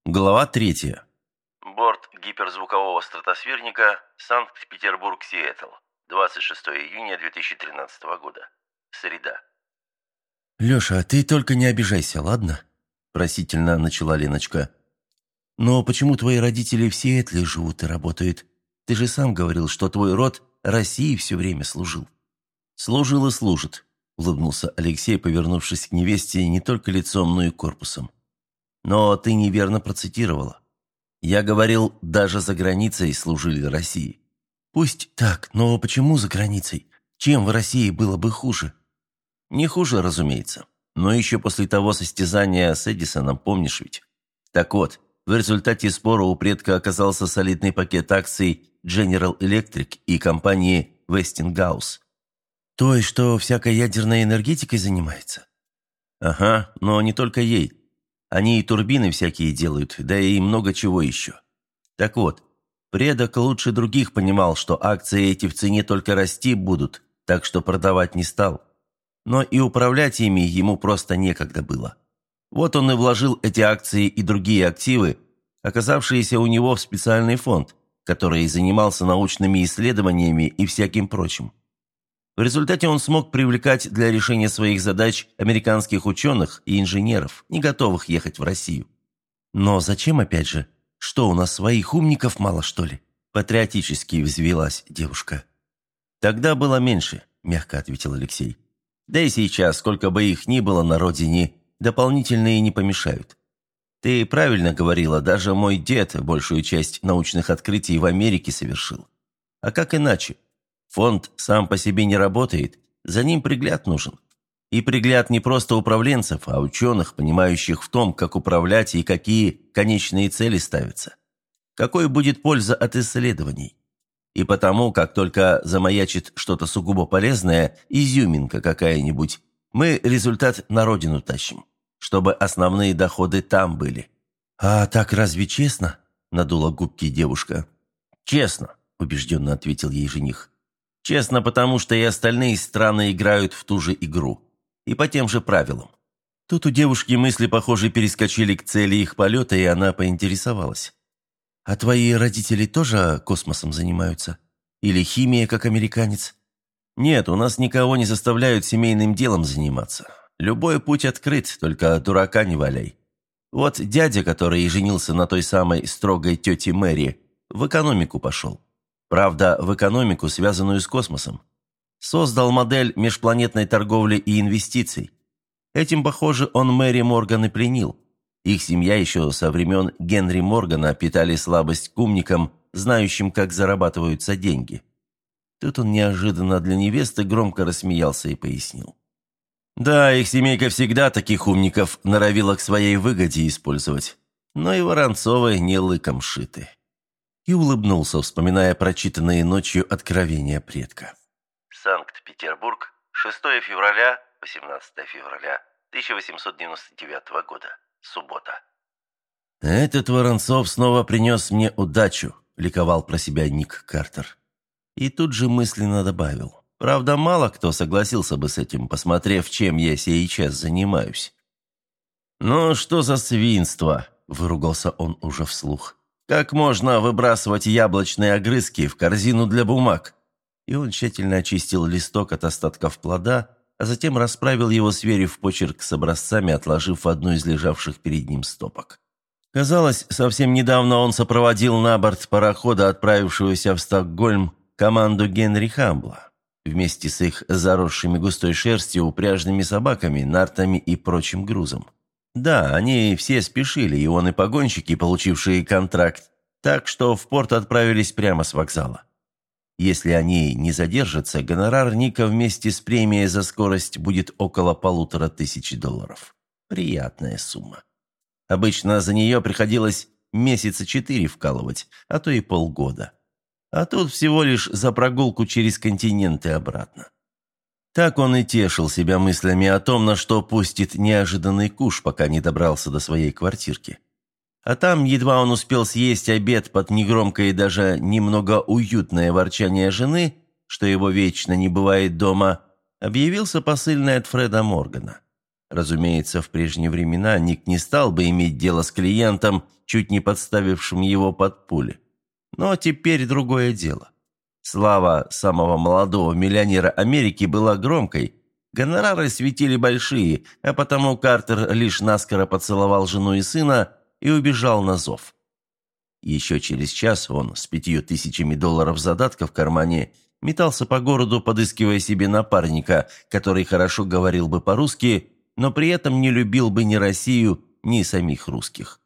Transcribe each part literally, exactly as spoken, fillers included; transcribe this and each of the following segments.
Глава третья. Борт гиперзвукового стратосферника Санкт-Петербург-Сиэтл. двадцать шестого июня две тысячи тринадцатого года. Среда. «Леша, ты только не обижайся, ладно?» – просительно начала Леночка. «Но почему твои родители в Сиэтле живут и работают? Ты же сам говорил, что твой род России все время служил». «Служил и служит», – улыбнулся Алексей, повернувшись к невесте не только лицом, но и корпусом. «Но ты неверно процитировала. Я говорил, даже за границей служили России». «Пусть так, но почему за границей? Чем в России было бы хуже?» «Не хуже, разумеется. Но еще после того состязания с Эдисоном, помнишь ведь? Так вот, в результате спора у предка оказался солидный пакет акций General Electric и компании Westinghouse». «Той, что всякой ядерной энергетикой занимается?» «Ага, но не только ей. Они и турбины всякие делают, да и много чего еще. Так вот, предок лучше других понимал, что акции эти в цене только расти будут, так что продавать не стал. Но и управлять ими ему просто некогда было. Вот он и вложил эти акции и другие активы, оказавшиеся у него в специальный фонд, который занимался научными исследованиями и всяким прочим. В результате он смог привлекать для решения своих задач американских ученых и инженеров, не готовых ехать в Россию. Но зачем опять же? Что, у нас своих умников мало, что ли? Патриотически взвилась девушка. «Тогда было меньше», – мягко ответил Алексей. «Да и сейчас, сколько бы их ни было на родине, дополнительные не помешают. Ты правильно говорила, даже мой дед большую часть научных открытий в Америке совершил. А как иначе? Фонд сам по себе не работает, за ним пригляд нужен. И пригляд не просто управленцев, а ученых, понимающих в том, как управлять и какие конечные цели ставятся. Какой будет польза от исследований? И потому, как только замаячит что-то сугубо полезное, изюминка какая-нибудь, мы результат на родину тащим, чтобы основные доходы там были». «А так разве честно?» – надула губки девушка. «Честно», – убежденно ответил ей жених. «Честно, потому что и остальные страны играют в ту же игру. И по тем же правилам». Тут у девушки мысли, похоже, перескочили к цели их полета, и она поинтересовалась. «А твои родители тоже космосом занимаются? Или химия, как американец?» «Нет, у нас никого не заставляют семейным делом заниматься. Любой путь открыт, только дурака не валяй. Вот дядя, который женился на той самой строгой тете Мэри, в экономику пошел. Правда, в экономику, связанную с космосом. Создал модель межпланетной торговли и инвестиций. Этим, похоже, он Мэри Морган и пленил. Их семья еще со времен Генри Моргана питали слабость к умникам, знающим, как зарабатываются деньги». Тут он неожиданно для невесты громко рассмеялся и пояснил. «Да, их семейка всегда таких умников норовила к своей выгоде использовать. Но и Воронцовы не лыком шиты». И улыбнулся, вспоминая прочитанные ночью откровения предка. Санкт-Петербург, шестого февраля, восемнадцатого февраля тысяча восемьсот девяносто девятого года. Суббота. «Этот Воронцов снова принес мне удачу», – ликовал про себя Ник Картер. И тут же мысленно добавил. «Правда, мало кто согласился бы с этим, посмотрев, чем я сейчас занимаюсь». «Ну, что за свинство?» – выругался он уже вслух. «Как можно выбрасывать яблочные огрызки в корзину для бумаг?» И он тщательно очистил листок от остатков плода, а затем расправил его, сверив почерк с образцами, отложив в одну из лежавших перед ним стопок. Казалось, совсем недавно он сопроводил на борт парохода, отправившегося в Стокгольм, команду Генри Хамбла, вместе с их заросшими густой шерстью, упряжными собаками, нартами и прочим грузом. Да, они все спешили, и он, и погонщики, получившие контракт, так что в порт отправились прямо с вокзала. Если они не задержатся, гонорар Ника вместе с премией за скорость будет около полутора тысяч долларов. Приятная сумма. Обычно за нее приходилось месяца четыре вкалывать, а то и полгода. А тут всего лишь за прогулку через континент и обратно. Так он и тешил себя мыслями о том, на что пустит неожиданный куш, пока не добрался до своей квартирки. А там, едва он успел съесть обед под негромкое и даже немного уютное ворчание жены, что его вечно не бывает дома, объявился посыльный от Фреда Моргана. Разумеется, в прежние времена Ник не стал бы иметь дело с клиентом, чуть не подставившим его под пули. Но теперь другое дело. Слава самого молодого миллионера Америки была громкой, гонорары светили большие, а потому Картер лишь наскоро поцеловал жену и сына и убежал на зов. Еще через час он с пятью тысячами долларов задатка в кармане метался по городу, подыскивая себе напарника, который хорошо говорил бы по-русски, но при этом не любил бы ни Россию, ни самих русских.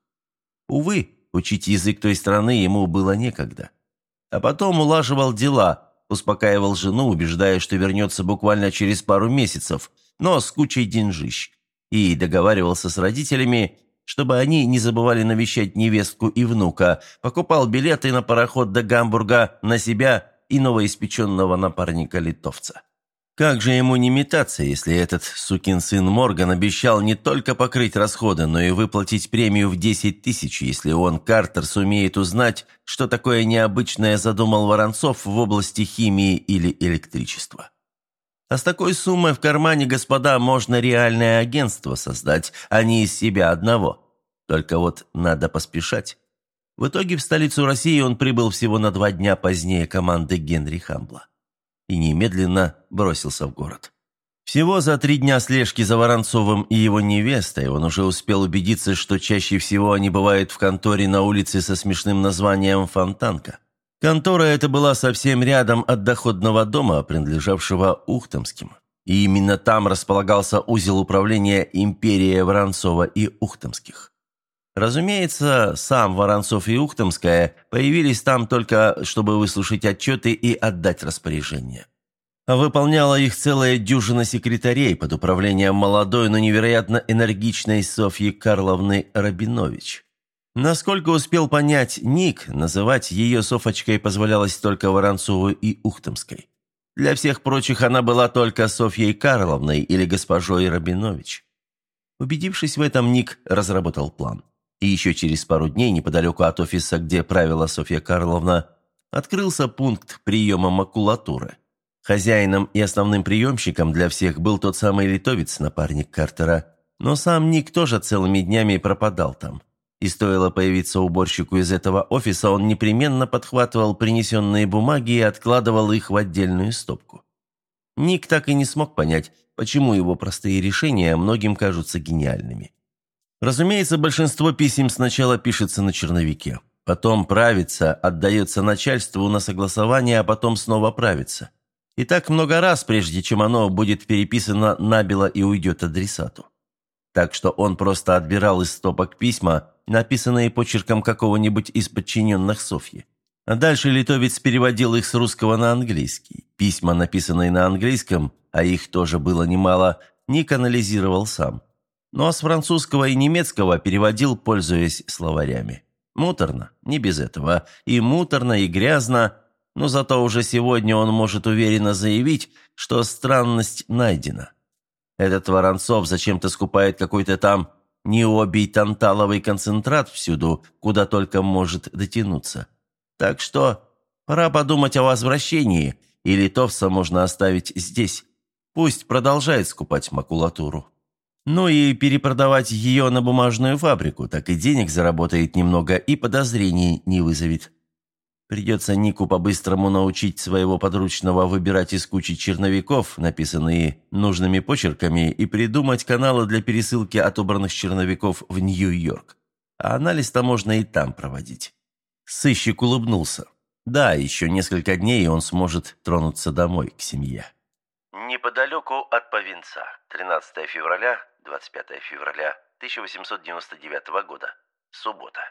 Увы, учить язык той страны ему было некогда. А потом улаживал дела, успокаивал жену, убеждая, что вернется буквально через пару месяцев, но с кучей деньжищ, и договаривался с родителями, чтобы они не забывали навещать невестку и внука, покупал билеты на пароход до Гамбурга на себя и новоиспеченного напарника-литовца. Как же ему не метаться, если этот сукин сын Морган обещал не только покрыть расходы, но и выплатить премию в десять тысяч, если он, Картер, сумеет узнать, что такое необычное задумал Воронцов в области химии или электричества. А с такой суммой в кармане, господа, можно реальное агентство создать, а не из себя одного. Только вот надо поспешать. В итоге в столицу России он прибыл всего на два дня позднее команды Генри Хамбла и немедленно бросился в город. Всего за три дня слежки за Воронцовым и его невестой он уже успел убедиться, что чаще всего они бывают в конторе на улице со смешным названием «Фонтанка». Контора эта была совсем рядом от доходного дома, принадлежавшего Ухтомским. И именно там располагался узел управления «Империя Воронцова и Ухтомских». Разумеется, сам Воронцов и Ухтомская появились там только, чтобы выслушать отчеты и отдать распоряжение. А выполняла их целая дюжина секретарей под управлением молодой, но невероятно энергичной Софьи Карловны Рабинович. Насколько успел понять Ник, называть ее Софочкой позволялось только Воронцову и Ухтомской. Для всех прочих она была только Софьей Карловной или госпожой Рабинович. Убедившись в этом, Ник разработал план. И еще через пару дней, неподалеку от офиса, где правила Софья Карловна, открылся пункт приема макулатуры. Хозяином и основным приемщиком для всех был тот самый литовец, напарник Картера. Но сам Ник тоже целыми днями пропадал там. И стоило появиться уборщику из этого офиса, он непременно подхватывал принесенные бумаги и откладывал их в отдельную стопку. Ник так и не смог понять, почему его простые решения многим кажутся гениальными. Разумеется, большинство писем сначала пишется на черновике, потом правится, отдается начальству на согласование, а потом снова правится. И так много раз, прежде чем оно будет переписано набело и уйдет адресату. Так что он просто отбирал из стопок письма, написанные почерком какого-нибудь из подчиненных Софьи. А дальше литовец переводил их с русского на английский. Письма, написанные на английском, а их тоже было немало, Ник анализировал сам. Ну а с французского и немецкого переводил, пользуясь словарями. Муторно, не без этого. И муторно, и грязно, но зато уже сегодня он может уверенно заявить, что странность найдена. Этот Воронцов зачем-то скупает какой-то там необий танталовый концентрат всюду, куда только может дотянуться. Так что пора подумать о возвращении, и литовца можно оставить здесь. Пусть продолжает скупать макулатуру. Ну и перепродавать ее на бумажную фабрику, так и денег заработает немного и подозрений не вызовет. Придется Нику по-быстрому научить своего подручного выбирать из кучи черновиков, написанные нужными почерками, и придумать каналы для пересылки отобранных черновиков в Нью-Йорк. А анализ-то можно и там проводить. Сыщик улыбнулся. Да, еще несколько дней, и он сможет тронуться домой, к семье. Неподалеку от Повинца. тринадцатое февраля, двадцать пятое февраля тысяча восемьсот девяносто девятого года. Суббота.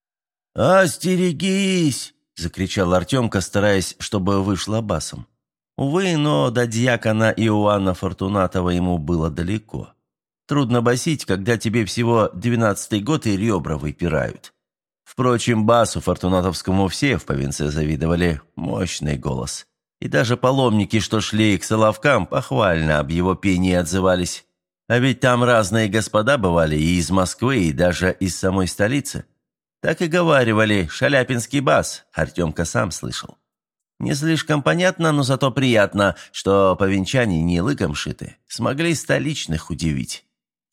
«Остерегись!» – закричал Артемка, стараясь, чтобы вышло басом. Увы, но до дьякона Иоанна Фортунатова ему было далеко. Трудно басить, когда тебе всего двенадцатый год и ребра выпирают. Впрочем, басу Фортунатовскому все в Повинце завидовали. Мощный голос. И даже паломники, что шли к Соловкам, похвально об его пении отзывались. А ведь там разные господа бывали и из Москвы, и даже из самой столицы. Так и говаривали: «Шаляпинский бас», Артемка сам слышал. Не слишком понятно, но зато приятно, что повинчане не лыком шиты, смогли столичных удивить.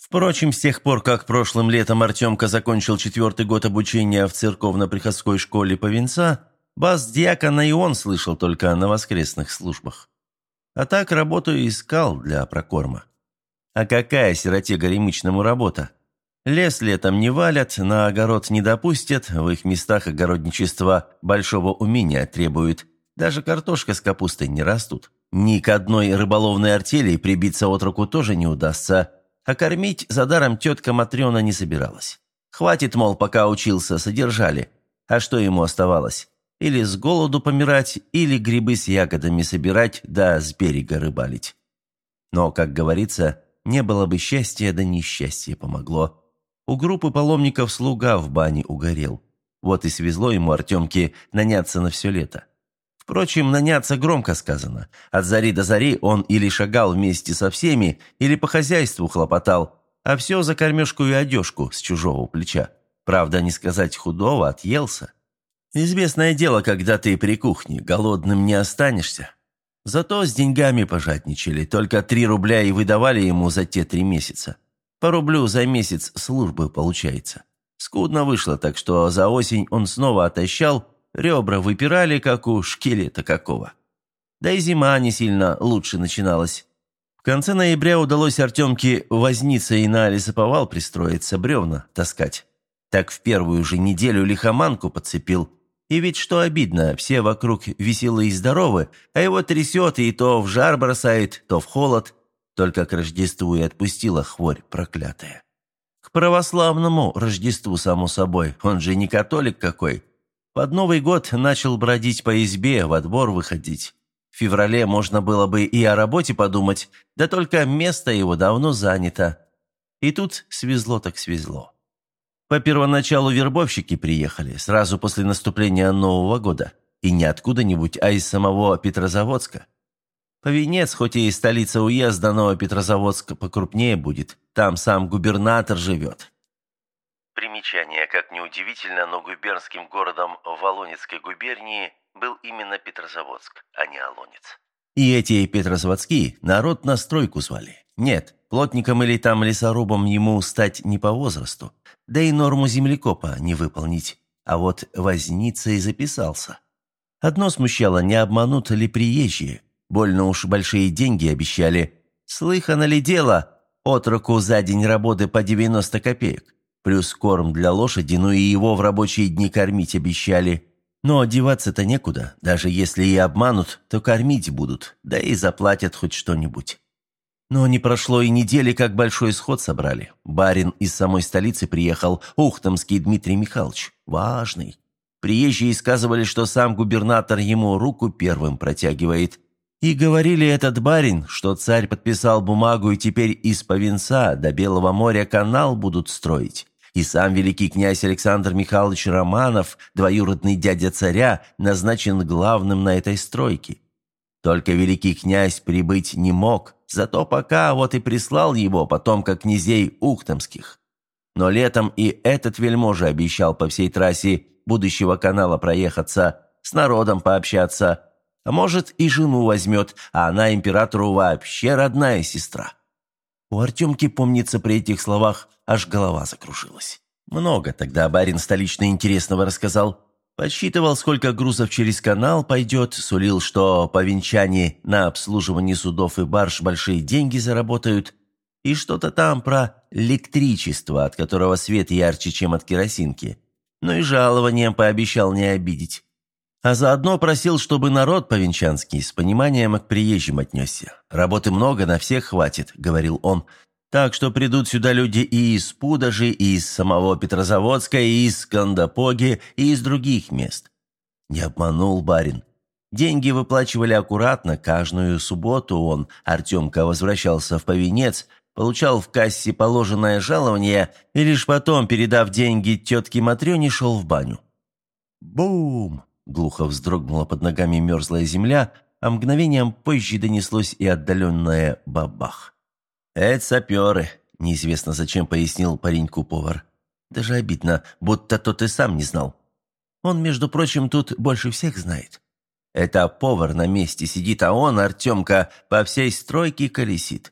Впрочем, с тех пор, как прошлым летом Артемка закончил четвертый год обучения в церковно-приходской школе Повинца, бас дьякона и он слышал только на воскресных службах. А так работу и искал для прокорма. А какая сироте горемычному работа? Лес летом не валят, на огород не допустят, в их местах огородничество большого умения требует. Даже картошка с капустой не растут. Ни к одной рыболовной артели прибиться от руку тоже не удастся, а кормить за даром тетка Матрена не собиралась. Хватит, мол, пока учился, содержали. А что ему оставалось? Или с голоду помирать, или грибы с ягодами собирать, да с берега рыбалить. Но, как говорится, не было бы счастья, да несчастье помогло. У группы паломников слуга в бане угорел. Вот и свезло ему Артемке наняться на все лето. Впрочем, наняться громко сказано. От зари до зари он или шагал вместе со всеми, или по хозяйству хлопотал, а все за кормежку и одежку с чужого плеча. Правда, не сказать худого, отъелся. Известное дело, когда ты при кухне, голодным не останешься. Зато с деньгами пожадничали, только три рубля и выдавали ему за те три месяца. По рублю за месяц службы получается. Скудно вышло, так что за осень он снова отощал, ребра выпирали, как у шкелета какого. Да и зима не сильно лучше начиналась. В конце ноября удалось Артемке возниться и на лесоповал пристроиться, бревна таскать. Так в первую же неделю лихоманку подцепил. И ведь что обидно, все вокруг веселые и здоровы, а его трясет и то в жар бросает, то в холод. Только к Рождеству и отпустила хворь проклятая. К православному Рождеству, само собой, он же не католик какой. Под Новый год начал бродить по избе, во двор выходить. В феврале можно было бы и о работе подумать, да только место его давно занято. И тут свезло так свезло. По первоначалу вербовщики приехали, сразу после наступления Нового года. И не откуда-нибудь, а из самого Петрозаводска. Повинец, хоть и столица уезда, но Петрозаводск покрупнее будет. Там сам губернатор живет. Примечание, как неудивительно, но губернским городом Волонецкой губернии был именно Петрозаводск, а не Олонец. И эти петрозаводские народ на стройку звали. Нет, плотником или там лесорубом ему стать не по возрасту. Да и норму землекопа не выполнить. А вот возница и записался. Одно смущало, не обманут ли приезжие. Больно уж большие деньги обещали. Слыхано ли дело? Отроку за день работы по девяносто копеек. Плюс корм для лошади, ну и его в рабочие дни кормить обещали. Но одеваться-то некуда. Даже если и обманут, то кормить будут. Да и заплатят хоть что-нибудь. Но не прошло и недели, как большой сход собрали. Барин из самой столицы приехал, ухтомский Дмитрий Михайлович. Важный. Приезжие сказывали, что сам губернатор ему руку первым протягивает. И говорили этот барин, что царь подписал бумагу, и теперь из Повинца до Белого моря канал будут строить. И сам великий князь Александр Михайлович Романов, двоюродный дядя царя, назначен главным на этой стройке. Только великий князь прибыть не мог, зато пока вот и прислал его потомка князей ухтомских. Но летом и этот вельможа обещал по всей трассе будущего канала проехаться, с народом пообщаться, а может и жену возьмет, а она императору вообще родная сестра. У Артемки, помнится, при этих словах аж голова закружилась. Много тогда барин столичный интересного рассказал. Подсчитывал, сколько грузов через канал пойдет, сулил, что повинчане на обслуживание судов и барж большие деньги заработают, и что-то там про электричество, от которого свет ярче, чем от керосинки. Ну и жалованием пообещал не обидеть. А заодно просил, чтобы народ повинчанский с пониманием к приезжим отнесся. «Работы много, на всех хватит», — говорил он. «Так что придут сюда люди и из Пудожи, и из самого Петрозаводска, и из Скандапоги, и из других мест». Не обманул барин. Деньги выплачивали аккуратно, каждую субботу он, Артемка, возвращался в Повинец, получал в кассе положенное жалование и лишь потом, передав деньги тетке Матрёне, шел в баню. Бум! Глухо вздрогнула под ногами мерзлая земля, а мгновением позже донеслось и отдаленное бабах. «Это саперы», – неизвестно зачем пояснил пареньку повар. Даже обидно, будто тот и сам не знал. Он, между прочим, тут больше всех знает. Это повар на месте сидит, а он, Артемка, по всей стройке колесит.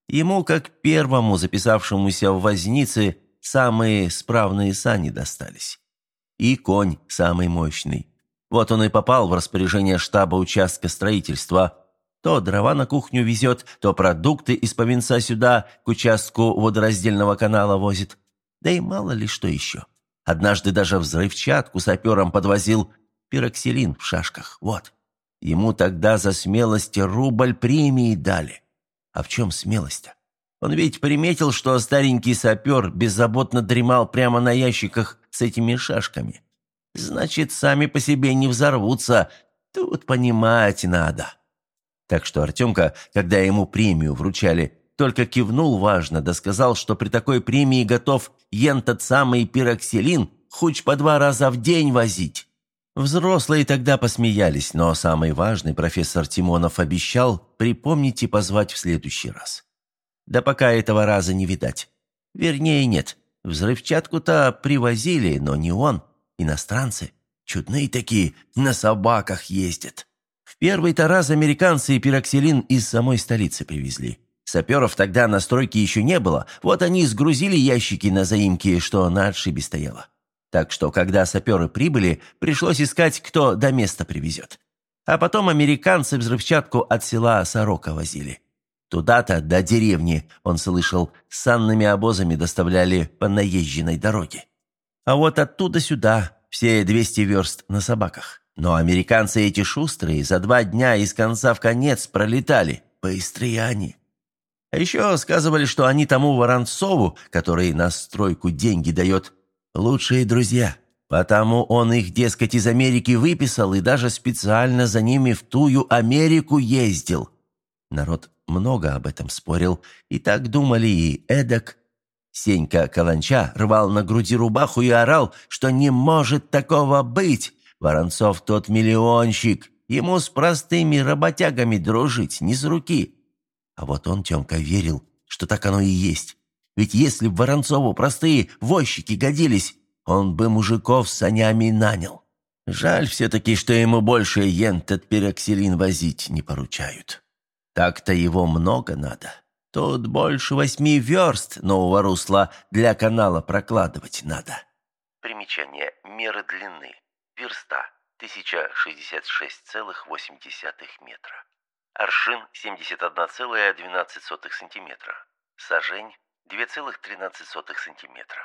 Ему, как первому записавшемуся в возницы, самые справные сани достались. И конь самый мощный. Вот он и попал в распоряжение штаба участка строительства. То дрова на кухню везет, то продукты из Повинца сюда, к участку водораздельного канала возит. Да и мало ли что еще. Однажды даже взрывчатку саперам подвозил, пироксилин в шашках, вот. Ему тогда за смелость рубль премии дали. А в чем смелость-то? Он ведь приметил, что старенький сапер беззаботно дремал прямо на ящиках с этими шашками. Значит, сами по себе не взорвутся, тут понимать надо. Так что Артемка, когда ему премию вручали, только кивнул важно, да сказал, что при такой премии готов ен тот самый пироксилин хоть по два раза в день возить. Взрослые тогда посмеялись, но самый важный профессор Тимонов обещал припомнить и позвать в следующий раз. Да пока этого раза не видать. Вернее, нет, взрывчатку-то привозили, но не он, иностранцы. Чудные такие, на собаках ездят. В первый-то раз американцы пироксилин из самой столицы привезли. Саперов тогда на стройке еще не было, вот они сгрузили ящики на заимке, что на отшибе стояло. Так что, когда саперы прибыли, пришлось искать, кто до места привезет. А потом американцы взрывчатку от села Сорока возили. Туда-то, до деревни, он слышал, санными обозами доставляли по наезженной дороге. А вот оттуда сюда, все двести верст на собаках. Но американцы эти шустрые за два дня из конца в конец пролетали. Быстрые они. А еще сказывали, что они тому Воронцову, который на стройку деньги дает, лучшие друзья. Потому он их, дескать, из Америки выписал и даже специально за ними в тую Америку ездил. Народ много об этом спорил, и так думали и эдак. Сенька Каланча рвал на груди рубаху и орал, что не может такого быть. Воронцов тот миллионщик, ему с простыми работягами дружить не с руки. А вот он, Тёмка, верил, что так оно и есть. Ведь если б Воронцову простые возчики годились, он бы мужиков с санями нанял. Жаль все-таки, что ему больше ен-тот пироксилин возить не поручают. Так-то его много надо. Тут больше восьми верст нового русла для канала прокладывать надо. Примечание. Меры длины. Верста. тысяча шестьдесят шесть целых восемь десятых метра. Аршин семьдесят одна целая двенадцать сотых сантиметра. Сажень две целых тринадцать сотых сантиметра.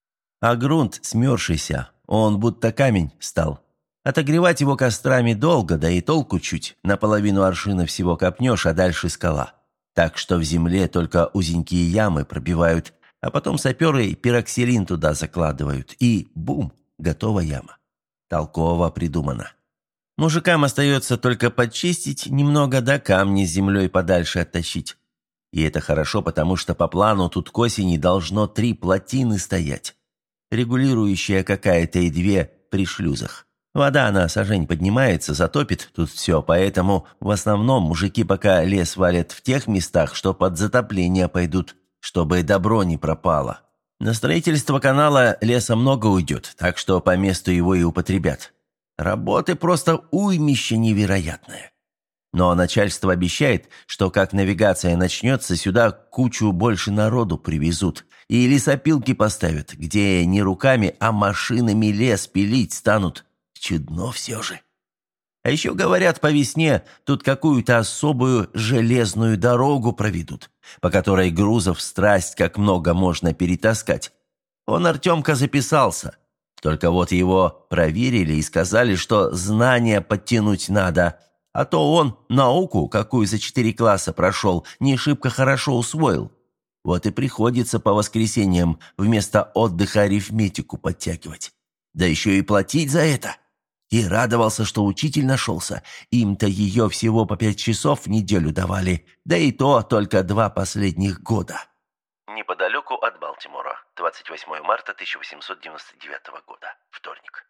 А грунт смерзшийся, он будто камень стал. Отогревать его кострами долго, да и толку чуть. Наполовину аршина всего копнешь, а дальше скала. Так что в земле только узенькие ямы пробивают, а потом саперы пироксилин туда закладывают. И бум, готова яма. Толково придумано. Мужикам остается только подчистить немного, да камни с землей подальше оттащить. И это хорошо, потому что по плану тут к осени должно три плотины стоять. Регулирующая какая-то и две при шлюзах. Вода на сажень поднимается, затопит тут все, поэтому в основном мужики пока лес валят в тех местах, что под затопление пойдут, чтобы добро не пропало. На строительство канала леса много уйдет, так что по месту его и употребят. Работы просто уймище невероятное. Но начальство обещает, что как навигация начнется, сюда кучу больше народу привезут. И лесопилки поставят, где не руками, а машинами лес пилить станут. Чудно все же. А еще, говорят, по весне тут какую-то особую железную дорогу проведут, по которой грузов страсть как много можно перетаскать. Он, Артемка, записался. Только вот его проверили и сказали, что знания подтянуть надо, а то он науку, какую за четыре класса прошел, не шибко хорошо усвоил. Вот и приходится по воскресеньям вместо отдыха арифметику подтягивать. Да еще и платить за это. И радовался, что учитель нашелся. Им-то ее всего по пять часов в неделю давали, да и то только два последних года. Неподалеку от Балтимора. двадцать восьмое марта тысяча восемьсот девяносто девятого года. Вторник.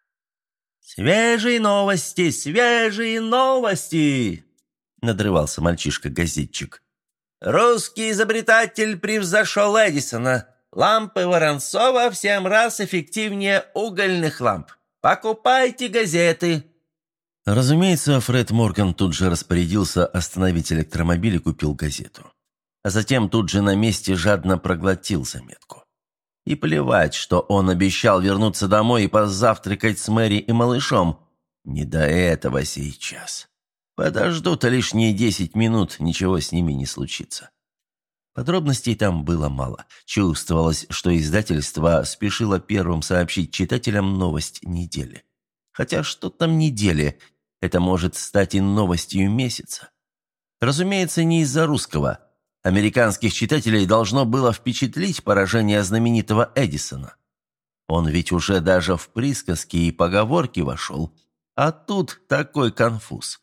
«Свежие новости, свежие новости!» — надрывался мальчишка-газетчик. «Русский изобретатель превзошел Эдисона. Лампы Воронцова в семь раз эффективнее угольных ламп. Покупайте газеты!» Разумеется, Фред Морган тут же распорядился остановить электромобиль и купил газету. а затем тут же на месте жадно проглотил заметку. И плевать, что он обещал вернуться домой и позавтракать с Мэри и малышом. Не до этого сейчас. Подождут лишние десять минут, ничего с ними не случится. Подробностей там было мало. Чувствовалось, что издательство спешило первым сообщить читателям новость недели. Хотя что там недели? Это может стать и новостью месяца. Разумеется, не из-за русского. Американских читателей должно было впечатлить поражение знаменитого Эдисона. Он ведь уже даже в присказки и поговорки вошел. А тут такой конфуз.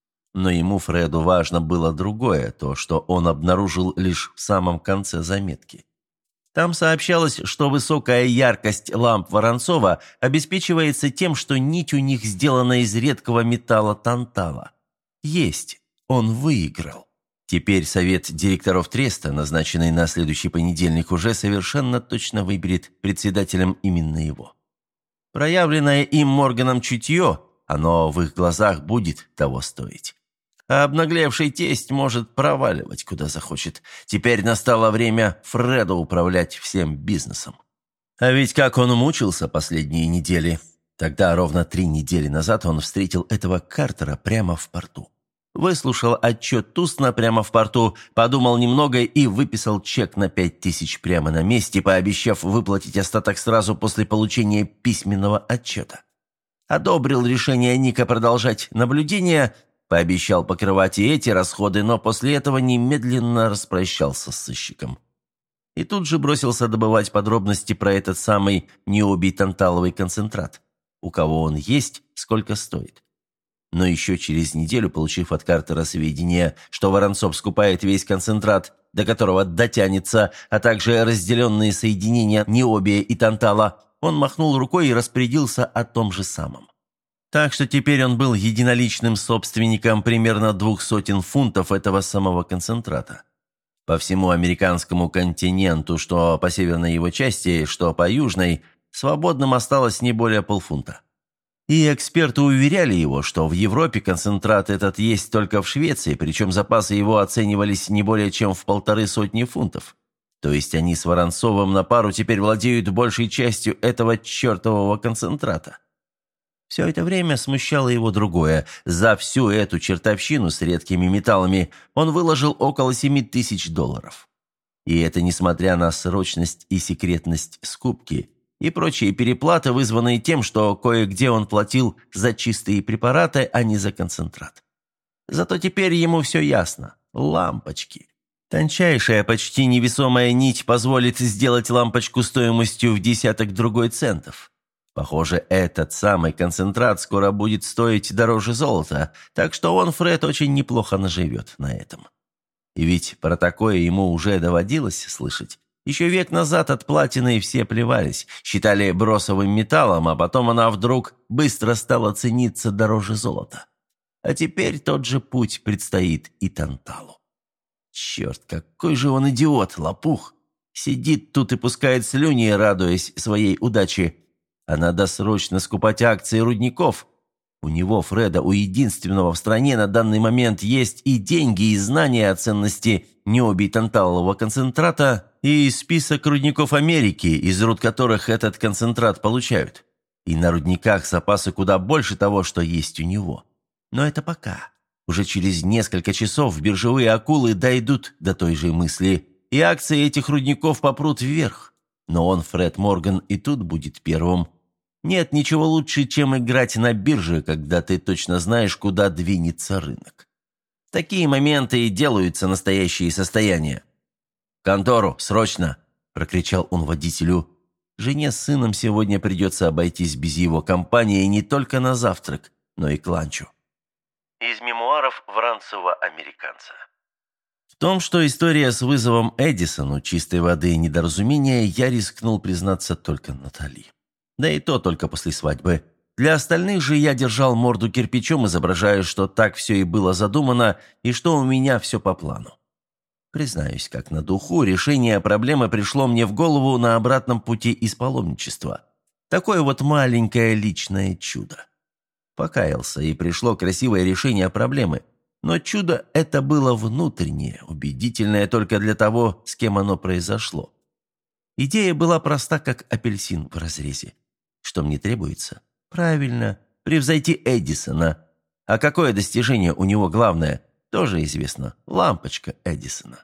Но ему, Фреду, важно было другое, то, что он обнаружил лишь в самом конце заметки. Там сообщалось, что высокая яркость ламп Воронцова обеспечивается тем, что нить у них сделана из редкого металла тантала. Есть, он выиграл. Теперь совет директоров Треста, назначенный на следующий понедельник, уже совершенно точно выберет председателем именно его. Проявленное им Морганом чутье, оно в их глазах будет того стоить. А обнаглевший тесть может проваливать, куда захочет. Теперь настало время Фреду управлять всем бизнесом. А ведь как он мучился последние недели. Тогда, ровно три недели назад, он встретил этого Картера прямо в порту. Выслушал отчет Тусна прямо в порту, подумал немного и выписал чек на пять тысяч прямо на месте, пообещав выплатить остаток сразу после получения письменного отчета. Одобрил решение Ника продолжать наблюдение, пообещал покрывать и эти расходы, но после этого немедленно распрощался с сыщиком. И тут же бросился добывать подробности про этот самый необий-танталовый концентрат. У кого он есть, сколько стоит. Но еще через неделю, получив от Картера сведения, что Воронцов скупает весь концентрат, до которого дотянется, а также разделенные соединения необия и тантала, он махнул рукой и распорядился о том же самом. Так что теперь он был единоличным собственником примерно двух сотен фунтов этого самого концентрата. По всему американскому континенту, что по северной его части, что по южной, свободным осталось не более полфунта. И эксперты уверяли его, что в Европе концентрат этот есть только в Швеции, причем запасы его оценивались не более чем в полторы сотни фунтов. То есть они с Воронцовым на пару теперь владеют большей частью этого чертового концентрата. Все это время смущало его другое. За всю эту чертовщину с редкими металлами он выложил около семи тысяч долларов. И это несмотря на срочность и секретность скупки и прочие переплаты, вызванные тем, что кое-где он платил за чистые препараты, а не за концентрат. Зато теперь ему все ясно. Лампочки. Тончайшая, почти невесомая нить позволит сделать лампочку стоимостью в десяток другой центов. Похоже, этот самый концентрат скоро будет стоить дороже золота, так что он, Фред, очень неплохо наживет на этом. И ведь про такое ему уже доводилось слышать. Еще век назад от платины все плевались, считали бросовым металлом, а потом она вдруг быстро стала цениться дороже золота. А теперь тот же путь предстоит и танталу. Черт, какой же он идиот, лопух! Сидит тут и пускает слюни, радуясь своей удаче. А надо срочно скупать акции рудников. У него, Фреда, у единственного в стране на данный момент есть и деньги, и знания о ценности необий-танталового концентрата, и список рудников Америки, из руд которых этот концентрат получают. И на рудниках запасы куда больше того, что есть у него. Но это пока. Уже через несколько часов биржевые акулы дойдут до той же мысли, и акции этих рудников попрут вверх. Но он, Фред Морган, и тут будет первым. Нет ничего лучше, чем играть на бирже, когда ты точно знаешь, куда двинется рынок. В такие моменты и делаются настоящие состояния. «Контору, срочно!» – прокричал он водителю. Жене с сыном сегодня придется обойтись без его компании не только на завтрак, но и к ланчу. Из мемуаров Воронцова-американца. В том, что история с вызовом Эдисону чистой воды и недоразумения, я рискнул признаться только Натали. Да и то только после свадьбы. Для остальных же я держал морду кирпичом, изображая, что так все и было задумано, и что у меня все по плану. Признаюсь, как на духу, решение проблемы пришло мне в голову на обратном пути из паломничества. Такое вот маленькое личное чудо. Покаялся, и пришло красивое решение проблемы. Но чудо это было внутреннее, убедительное только для того, с кем оно произошло. Идея была проста, как апельсин в разрезе. Что мне требуется? Правильно, превзойти Эдисона. А какое достижение у него главное? Тоже известно. Лампочка Эдисона.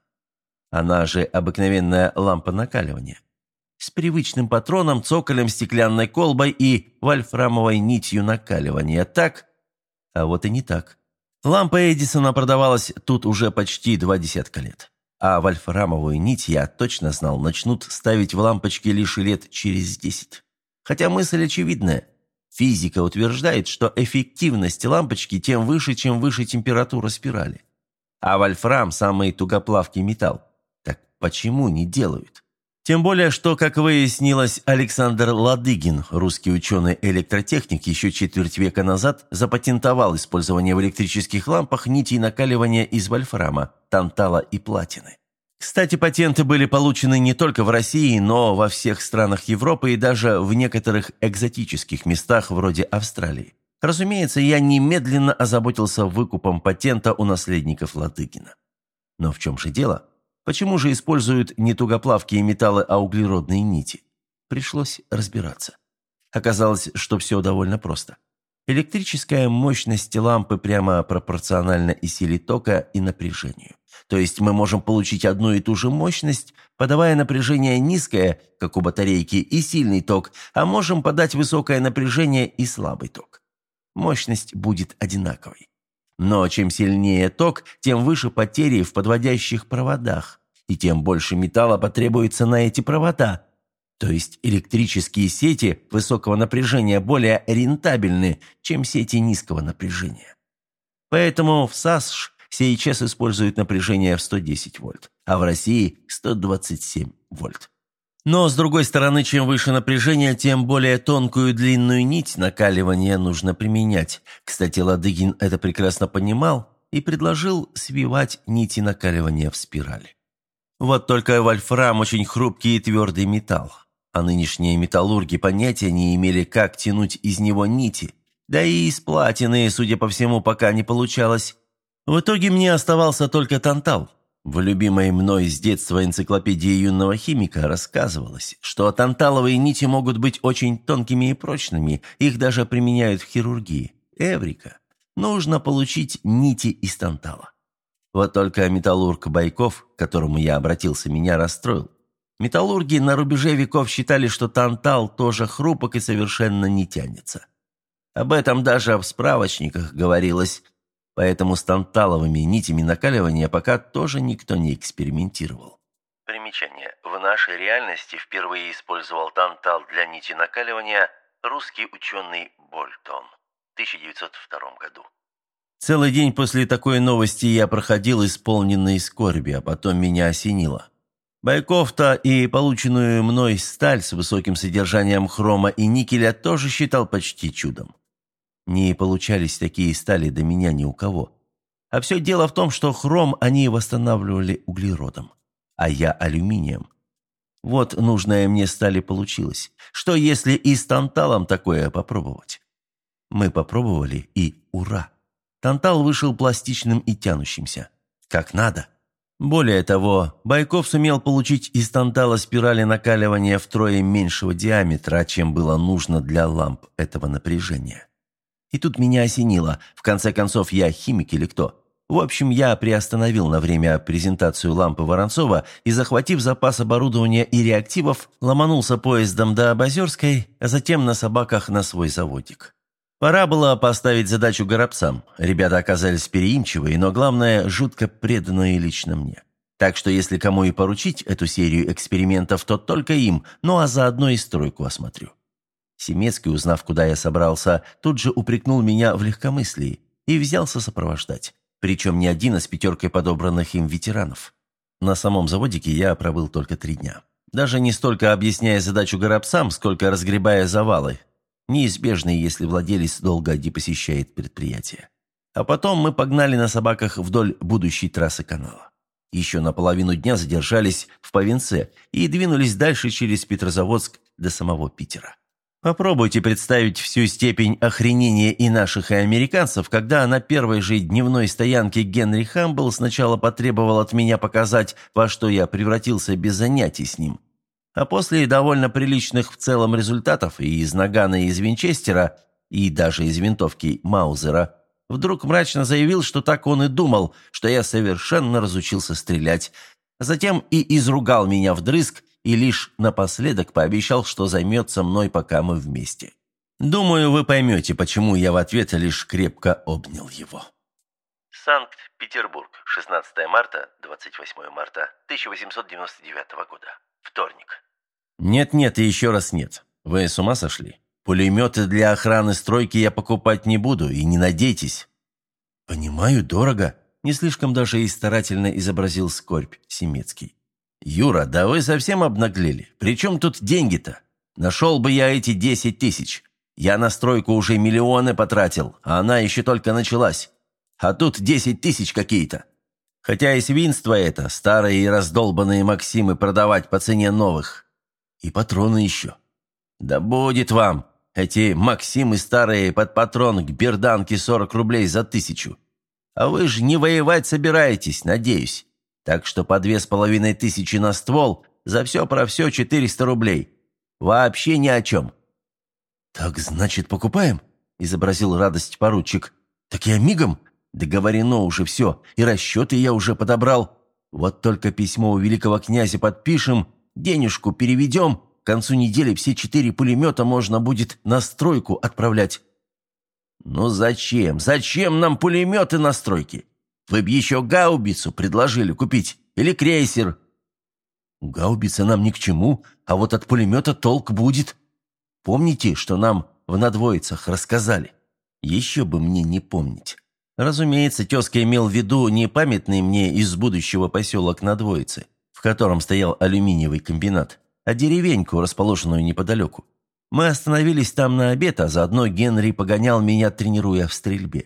Она же обыкновенная лампа накаливания. С привычным патроном, цоколем, стеклянной колбой и вольфрамовой нитью накаливания. Так? А вот и не так. Лампа Эдисона продавалась тут уже почти два десятка лет. А вольфрамовую нить, я точно знал, начнут ставить в лампочки лишь лет через десять. Хотя мысль очевидная. Физика утверждает, что эффективность лампочки тем выше, чем выше температура спирали. А вольфрам – самый тугоплавкий металл. Так почему не делают? Тем более, что, как выяснилось, Александр Ладыгин, русский ученый-электротехник, еще четверть века назад запатентовал использование в электрических лампах нитей накаливания из вольфрама, тантала и платины. Кстати, патенты были получены не только в России, но во всех странах Европы и даже в некоторых экзотических местах вроде Австралии. Разумеется, я немедленно озаботился выкупом патента у наследников Ладыгина. Но в чем же дело? Почему же используют не тугоплавкие металлы, а углеродные нити? Пришлось разбираться. Оказалось, что все довольно просто. Электрическая мощность лампы прямо пропорциональна и силе тока, и напряжению. То есть мы можем получить одну и ту же мощность, подавая напряжение низкое, как у батарейки, и сильный ток, а можем подать высокое напряжение и слабый ток. Мощность будет одинаковой. Но чем сильнее ток, тем выше потери в подводящих проводах, и тем больше металла потребуется на эти провода. То есть электрические сети высокого напряжения более рентабельны, чем сети низкого напряжения. Поэтому в САСШ сейчас используют напряжение в сто десять вольт, а в России сто двадцать семь вольт. Но, с другой стороны, чем выше напряжение, тем более тонкую длинную нить накаливания нужно применять. Кстати, Ладыгин это прекрасно понимал и предложил свивать нити накаливания в спирали. Вот только вольфрам очень хрупкий и твердый металл, а нынешние металлурги понятия не имели, как тянуть из него нити. Да и из платины, судя по всему, пока не получалось. В итоге мне оставался только тантал. В любимой мной с детства энциклопедии юного химика рассказывалось, что танталовые нити могут быть очень тонкими и прочными, их даже применяют в хирургии. Эврика! Нужно получить нити из тантала. Вот только металлург Байков, к которому я обратился, меня расстроил. Металлурги на рубеже веков считали, что тантал тоже хрупок и совершенно не тянется. Об этом даже в справочниках говорилось. Поэтому с танталовыми нитями накаливания пока тоже никто не экспериментировал. Примечание. В нашей реальности впервые использовал тантал для нити накаливания русский ученый Больтон в тысяча девятьсот втором году. Целый день после такой новости я проходил исполненный скорби, а потом меня осенило. Байков-то и полученную мной сталь с высоким содержанием хрома и никеля тоже считал почти чудом. Не получались такие стали до меня ни у кого. А все дело в том, что хром они восстанавливали углеродом, а я алюминием. Вот нужная мне сталь и получилась. Что если и с танталом такое попробовать? Мы попробовали, и ура! Тантал вышел пластичным и тянущимся. Как надо. Более того, Байков сумел получить из тантала спирали накаливания втрое меньшего диаметра, чем было нужно для ламп этого напряжения. И тут меня осенило. В конце концов, я химик или кто? В общем, я приостановил на время презентацию лампы Воронцова и, захватив запас оборудования и реактивов, ломанулся поездом до Обозерской, а затем на собаках на свой заводик. Пора было поставить задачу горобцам. Ребята оказались переимчивые, но, главное, жутко преданные лично мне. Так что если кому и поручить эту серию экспериментов, то только им, ну а заодно и стройку осмотрю. Семецкий, узнав, куда я собрался, тут же упрекнул меня в легкомыслии и взялся сопровождать, причем не один, а с пятеркой подобранных им ветеранов. На самом заводике я пробыл только три дня. Даже не столько объясняя задачу горобцам, сколько разгребая завалы, неизбежные, если владелец долго не посещает предприятие. А потом мы погнали на собаках вдоль будущей трассы канала. Еще на половину дня задержались в Повинце и двинулись дальше через Петрозаводск до самого Питера. Попробуйте представить всю степень охренения и наших, и американцев, когда на первой же дневной стоянке Генри Хамбл сначала потребовал от меня показать, во что я превратился без занятий с ним. А после довольно приличных в целом результатов и из нагана, и из Винчестера, и даже из винтовки Маузера, вдруг мрачно заявил, что так он и думал, что я совершенно разучился стрелять, а затем и изругал меня вдрызг, и лишь напоследок пообещал, что займется мной, пока мы вместе. Думаю, вы поймете, почему я в ответ лишь крепко обнял его. Санкт-Петербург, шестнадцатое марта, двадцать восьмое марта тысяча восемьсот девяносто девятого года. Вторник. Нет-нет и еще раз нет. Вы с ума сошли? Пулеметы для охраны стройки я покупать не буду, и не надейтесь. Понимаю, дорого. Не слишком даже и старательно изобразил скорбь Семецкий. «Юра, да вы совсем обнаглели. При чем тут деньги-то? Нашел бы я эти десять тысяч. Я на стройку уже миллионы потратил, а она еще только началась. А тут десять тысяч какие-то. Хотя и свинство это, старые и раздолбанные Максимы продавать по цене новых. И патроны еще. Да будет вам. Эти Максимы старые под патрон к берданке сорок рублей за тысячу. А вы же не воевать собираетесь, надеюсь. Так что по две с половиной тысячи на ствол, за все про все четыреста рублей. Вообще ни о чем». «Так, значит, покупаем?» – изобразил радость поручик. «Так я мигом? Договорено уже все, и расчеты я уже подобрал. Вот только письмо у великого князя подпишем, денежку переведем, к концу недели все четыре пулемета можно будет на стройку отправлять». «Ну зачем? Зачем нам пулеметы на стройке? Вы б еще гаубицу предложили купить, или крейсер». «Гаубица нам ни к чему, а вот от пулемета толк будет. Помните, что нам в надвоицах рассказали? Еще бы мне не помнить». Разумеется, тезка имел в виду не памятный мне из будущего поселок Надвоицы, в котором стоял алюминиевый комбинат, а деревеньку, расположенную неподалеку. Мы остановились там на обед, а заодно Генри погонял меня, тренируя в стрельбе.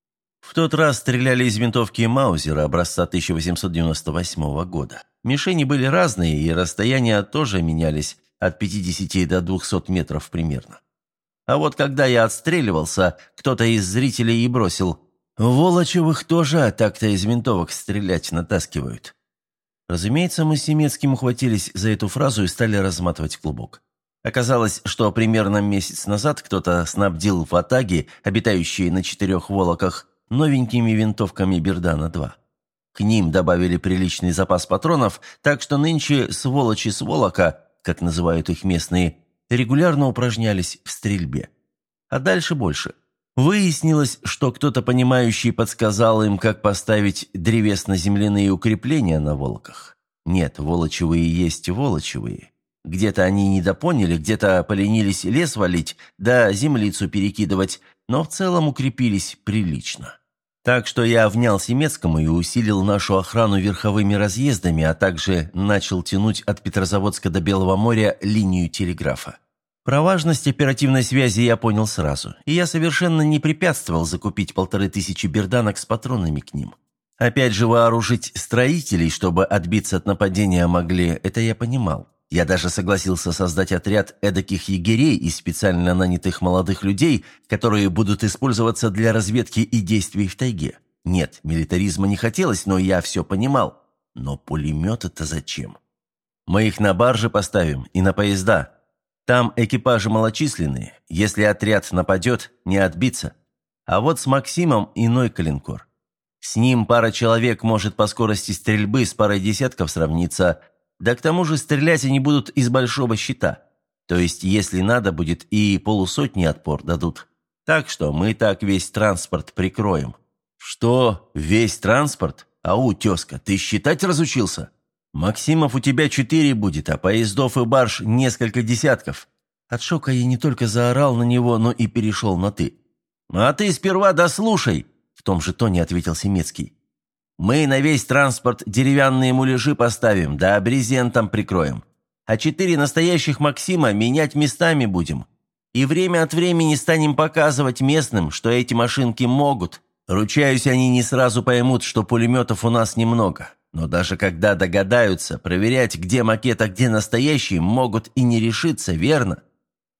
В тот раз стреляли из винтовки Маузера образца тысяча восемьсот девяносто восьмого года. Мишени были разные, и расстояния тоже менялись от пятидесяти до двухсот метров примерно. А вот когда я отстреливался, кто-то из зрителей и бросил: «Волочевых тоже так-то из винтовок стрелять натаскивают». Разумеется, мы с Семецким ухватились за эту фразу и стали разматывать клубок. Оказалось, что примерно месяц назад кто-то снабдил в Атаге, обитающие на четырех волоках, новенькими винтовками Бердана-два. К ним добавили приличный запас патронов, так что нынче сволочи с волока, как называют их местные, регулярно упражнялись в стрельбе. А дальше больше. Выяснилось, что кто-то понимающий подсказал им, как поставить древесно-земляные укрепления на волоках. Нет, волочевые есть волочевые. Где-то они недопоняли, где-то поленились лес валить, да землицу перекидывать, но в целом укрепились прилично. Так что я внял Семецкому и усилил нашу охрану верховыми разъездами, а также начал тянуть от Петрозаводска до Белого моря линию телеграфа. Про важность оперативной связи я понял сразу, и я совершенно не препятствовал закупить полторы тысячи берданок с патронами к ним. Опять же, вооружить строителей, чтобы отбиться от нападения могли, это я понимал. Я даже согласился создать отряд эдаких егерей из специально нанятых молодых людей, которые будут использоваться для разведки и действий в тайге. Нет, милитаризма не хотелось, но я все понимал. Но пулеметы-то зачем? Мы их на баржи поставим и на поезда. Там экипажи малочисленные. Если отряд нападет, не отбиться. А вот с Максимом иной калинкор. С ним пара человек может по скорости стрельбы с парой десятков сравниться. Да к тому же стрелять они будут из большого щита. То есть, если надо будет, и полусотни отпор дадут. Так что мы так весь транспорт прикроем». «Что, весь транспорт? Ау, тезка, ты считать разучился? Максимов у тебя четыре будет, а поездов и барж несколько десятков». От шока я не только заорал на него, но и перешел на «ты». «А ты сперва дослушай», — в том же тоне ответил Семецкий. «Мы на весь транспорт деревянные муляжи поставим, да брезентом прикроем. А четыре настоящих Максима менять местами будем. И время от времени станем показывать местным, что эти машинки могут. Ручаюсь, они не сразу поймут, что пулеметов у нас немного. Но даже когда догадаются, проверять, где макет, а где настоящий, могут и не решиться, верно?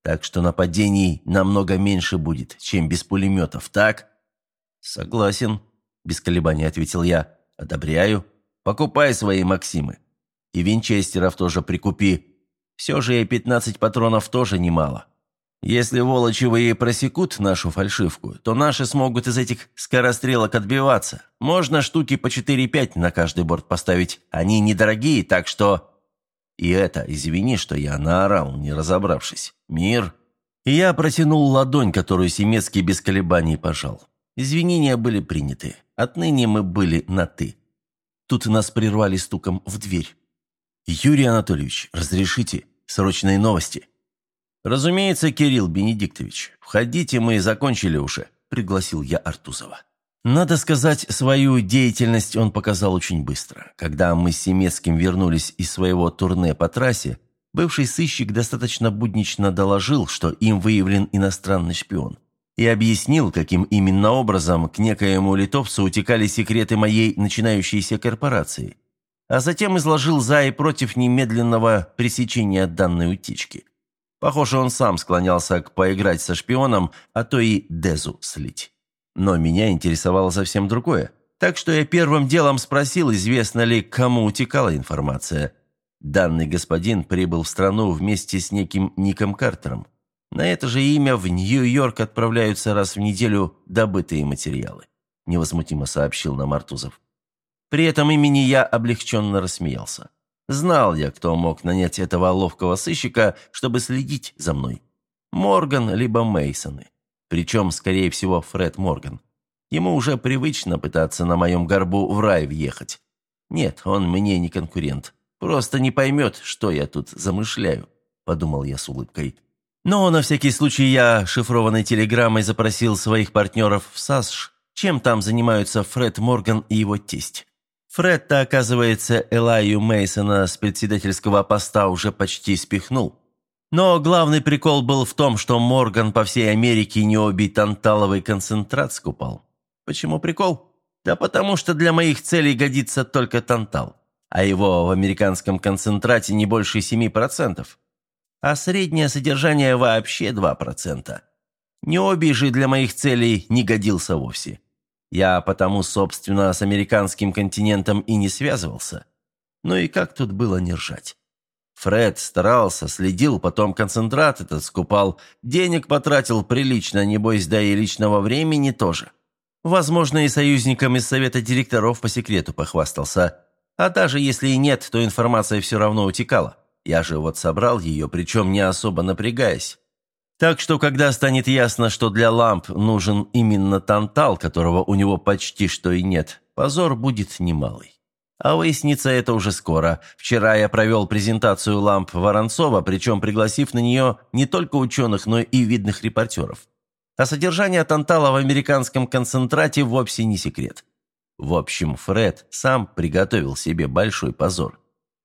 так что нападений намного меньше будет, чем без пулеметов, так?» «Согласен», – без колебаний ответил я. «Одобряю. Покупай свои Максимы. И винчестеров тоже прикупи. Все же и пятнадцать патронов тоже немало. Если волочевые просекут нашу фальшивку, то наши смогут из этих скорострелок отбиваться. Можно штуки по четыре-пять на каждый борт поставить. Они недорогие, так что...» И это, извини, что я наорал, не разобравшись. «Мир!» И я протянул ладонь, которую Семецкий без колебаний пожал. Извинения были приняты. Отныне мы были на «ты». Тут нас прервали стуком в дверь. «Юрий Анатольевич, разрешите? Срочные новости». «Разумеется, Кирилл Бенедиктович. Входите, мы закончили уже», – пригласил я Артузова. Надо сказать, свою деятельность он показал очень быстро. Когда мы с Семецким вернулись из своего турне по трассе, бывший сыщик достаточно буднично доложил, что им выявлен иностранный шпион, и объяснил, каким именно образом к некоему литовцу утекали секреты моей начинающейся корпорации, а затем изложил за и против немедленного пресечения данной утечки. Похоже, он сам склонялся к поиграть со шпионом, а то и Дезу слить. Но меня интересовало совсем другое. Так что я первым делом спросил, известно ли, кому утекала информация. Данный господин прибыл в страну вместе с неким Ником Картером. На это же имя в Нью-Йорк отправляются раз в неделю добытые материалы, невозмутимо сообщил нам Артузов. При этом имени я облегченно рассмеялся. Знал я, кто мог нанять этого ловкого сыщика, чтобы следить за мной. Морган либо Мейсоны. Причем, скорее всего, Фред Морган. Ему уже привычно пытаться на моем горбу в рай въехать. Нет, он мне не конкурент. Просто не поймет, что я тут замышляю, подумал я с улыбкой. Но на всякий случай я шифрованной телеграммой запросил своих партнеров в САСШ, чем там занимаются Фред Морган и его тесть. Фред-то, оказывается, Элайю Мейсона с председательского поста уже почти спихнул. Но главный прикол был в том, что Морган по всей Америке необий танталовый концентрат скупал. Почему прикол? Да потому что для моих целей годится только тантал, а его в американском концентрате не больше семи процентов. А среднее содержание вообще два процента. Необий же для моих целей не годился вовсе. Я потому, собственно, с американским континентом и не связывался. Ну и как тут было не ржать? Фред старался, следил, потом концентрат этот скупал, денег потратил прилично, небось, да и личного времени тоже. Возможно, и союзникам из совета директоров по секрету похвастался. А даже если и нет, то информация все равно утекала. Я же вот собрал ее, причем не особо напрягаясь. Так что, когда станет ясно, что для ламп нужен именно тантал, которого у него почти что и нет, позор будет немалый. А выяснится это уже скоро. Вчера я провел презентацию ламп Воронцова, причем пригласив на нее не только ученых, но и видных репортеров. А содержание тантала в американском концентрате вовсе не секрет. В общем, Фред сам приготовил себе большой позор.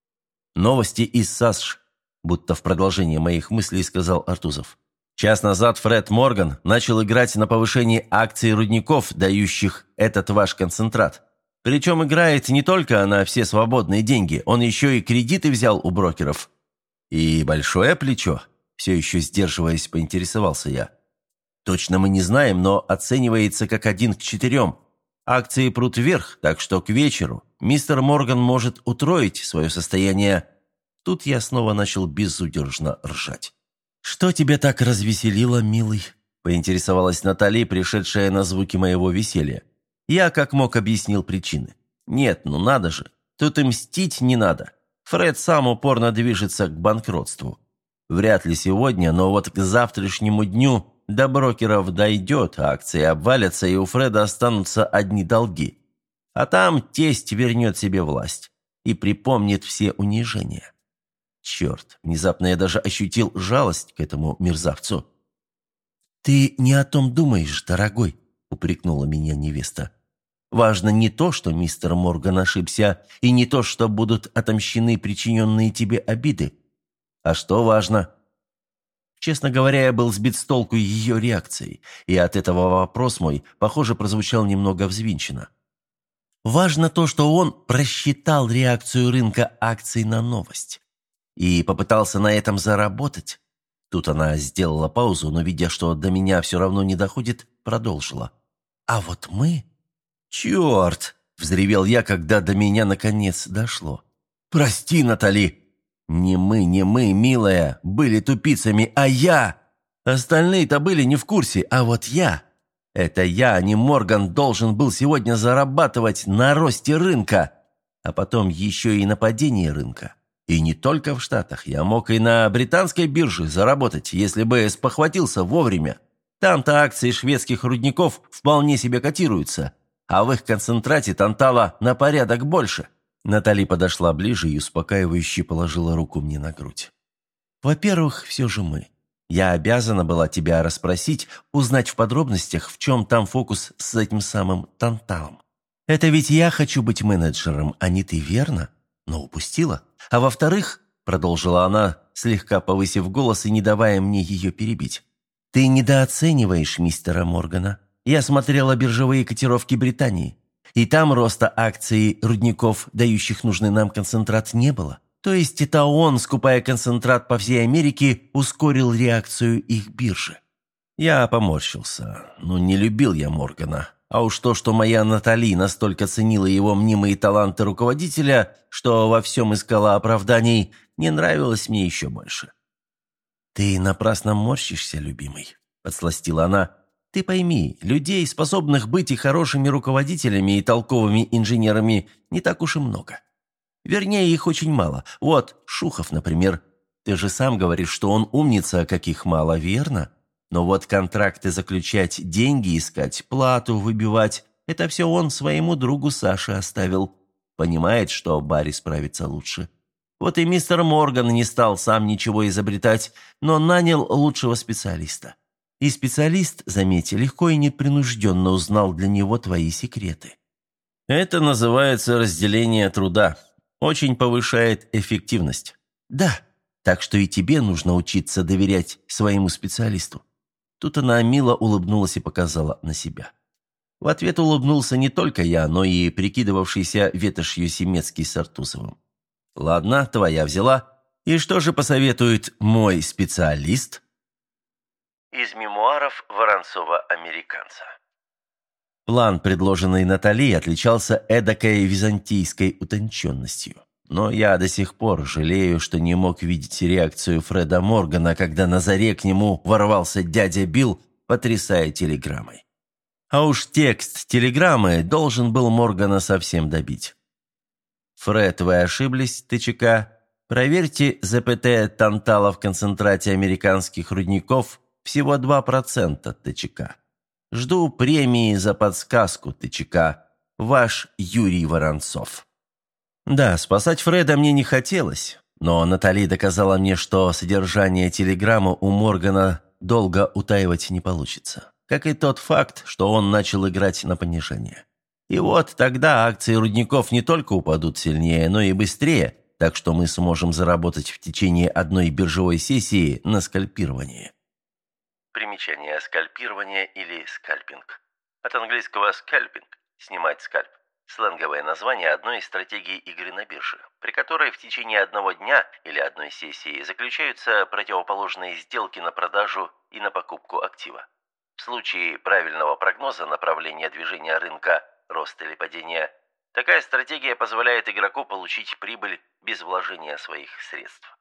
«Новости из САСШ», будто в продолжение моих мыслей сказал Артузов. Час назад Фред Морган начал играть на повышении акций рудников, дающих этот ваш концентрат. Причем играет не только на все свободные деньги, он еще и кредиты взял у брокеров. И большое плечо, все еще сдерживаясь, поинтересовался я. Точно мы не знаем, но оценивается как один к четырем. Акции прут вверх, так что к вечеру мистер Морган может утроить свое состояние. Тут я снова начал безудержно ржать. «Что тебя так развеселило, милый?» – поинтересовалась Натали, пришедшая на звуки моего веселья. Я как мог объяснил причины. «Нет, ну надо же, тут и мстить не надо. Фред сам упорно движется к банкротству. Вряд ли сегодня, но вот к завтрашнему дню до брокеров дойдет, акции обвалятся, и у Фреда останутся одни долги. А там тесть вернет себе власть и припомнит все унижения». Черт, внезапно я даже ощутил жалость к этому мерзавцу. «Ты не о том думаешь, дорогой», — упрекнула меня невеста. «Важно не то, что мистер Морган ошибся, и не то, что будут отомщены причиненные тебе обиды. А что важно?» Честно говоря, я был сбит с толку ее реакцией, и от этого вопрос мой, похоже, прозвучал немного взвинченно. «Важно то, что он просчитал реакцию рынка акций на новость. И попытался на этом заработать. Тут она сделала паузу, но, видя, что до меня все равно не доходит, продолжила. «А вот мы...» «Черт!» – взревел я, когда до меня наконец дошло. «Прости, Натали!» «Не мы, не мы, милая, были тупицами, а я!» «Остальные-то были не в курсе, а вот я...» «Это я, а не Морган, должен был сегодня зарабатывать на росте рынка, а потом еще и на падении рынка. И не только в Штатах, я мог и на британской бирже заработать, если бы спохватился вовремя. Там-то акции шведских рудников вполне себе котируются, а в их концентрате тантала на порядок больше». Натали подошла ближе и успокаивающе положила руку мне на грудь. «Во-первых, все же мы. Я обязана была тебя расспросить, узнать в подробностях, в чем там фокус с этим самым танталом. Это ведь я хочу быть менеджером, а не ты, верно? Но упустила. А во-вторых, — продолжила она, слегка повысив голос и не давая мне ее перебить, — ты недооцениваешь мистера Моргана. Я смотрела биржевые котировки Британии, и там роста акций рудников, дающих нужный нам концентрат, не было. То есть это он, скупая концентрат по всей Америке, ускорил реакцию их биржи». Я поморщился. Ну, не любил я Моргана. А уж то, что моя Натали настолько ценила его мнимые таланты руководителя, что во всем искала оправданий, не нравилось мне еще больше. «Ты напрасно морщишься, любимый», — подсластила она. «Ты пойми, людей, способных быть и хорошими руководителями, и толковыми инженерами, не так уж и много. Вернее, их очень мало. Вот, Шухов, например. Ты же сам говоришь, что он умница, каких мало, верно? Но вот контракты заключать, деньги искать, плату выбивать – это все он своему другу Саше оставил. Понимает, что Барри справится лучше. Вот и мистер Морган не стал сам ничего изобретать, но нанял лучшего специалиста. И специалист, заметь, легко и непринужденно узнал для него твои секреты». «Это называется разделение труда. Очень повышает эффективность». «Да, так что и тебе нужно учиться доверять своему специалисту». Тут она мило улыбнулась и показала на себя. В ответ улыбнулся не только я, но и прикидывавшийся ветошью Семецкий с Артузовым. «Ладно, твоя взяла. И что же посоветует мой специалист?» Из мемуаров Воронцова-американца. План, предложенный Натали, отличался эдакой византийской утонченностью. Но я до сих пор жалею, что не мог видеть реакцию Фреда Моргана, когда на заре к нему ворвался дядя Билл, потрясая телеграммой. А уж текст телеграммы должен был Моргана совсем добить. «Фред, вы ошиблись, ТЧК. Проверьте ЗПТ тантала в концентрате американских рудников всего два процента ТЧК. Жду премии за подсказку, ТЧК. Ваш Юрий Воронцов». Да, спасать Фреда мне не хотелось, но Натали доказала мне, что содержание телеграммы у Моргана долго утаивать не получится. Как и тот факт, что он начал играть на понижение. И вот тогда акции рудников не только упадут сильнее, но и быстрее, так что мы сможем заработать в течение одной биржевой сессии на скальпировании. Примечание: скальпирование или скальпинг. От английского скальпинг – снимать скальп. Сленговое название одной из стратегий игры на бирже, при которой в течение одного дня или одной сессии заключаются противоположные сделки на продажу и на покупку актива. В случае правильного прогноза направления движения рынка, роста или падения, такая стратегия позволяет игроку получить прибыль без вложения своих средств.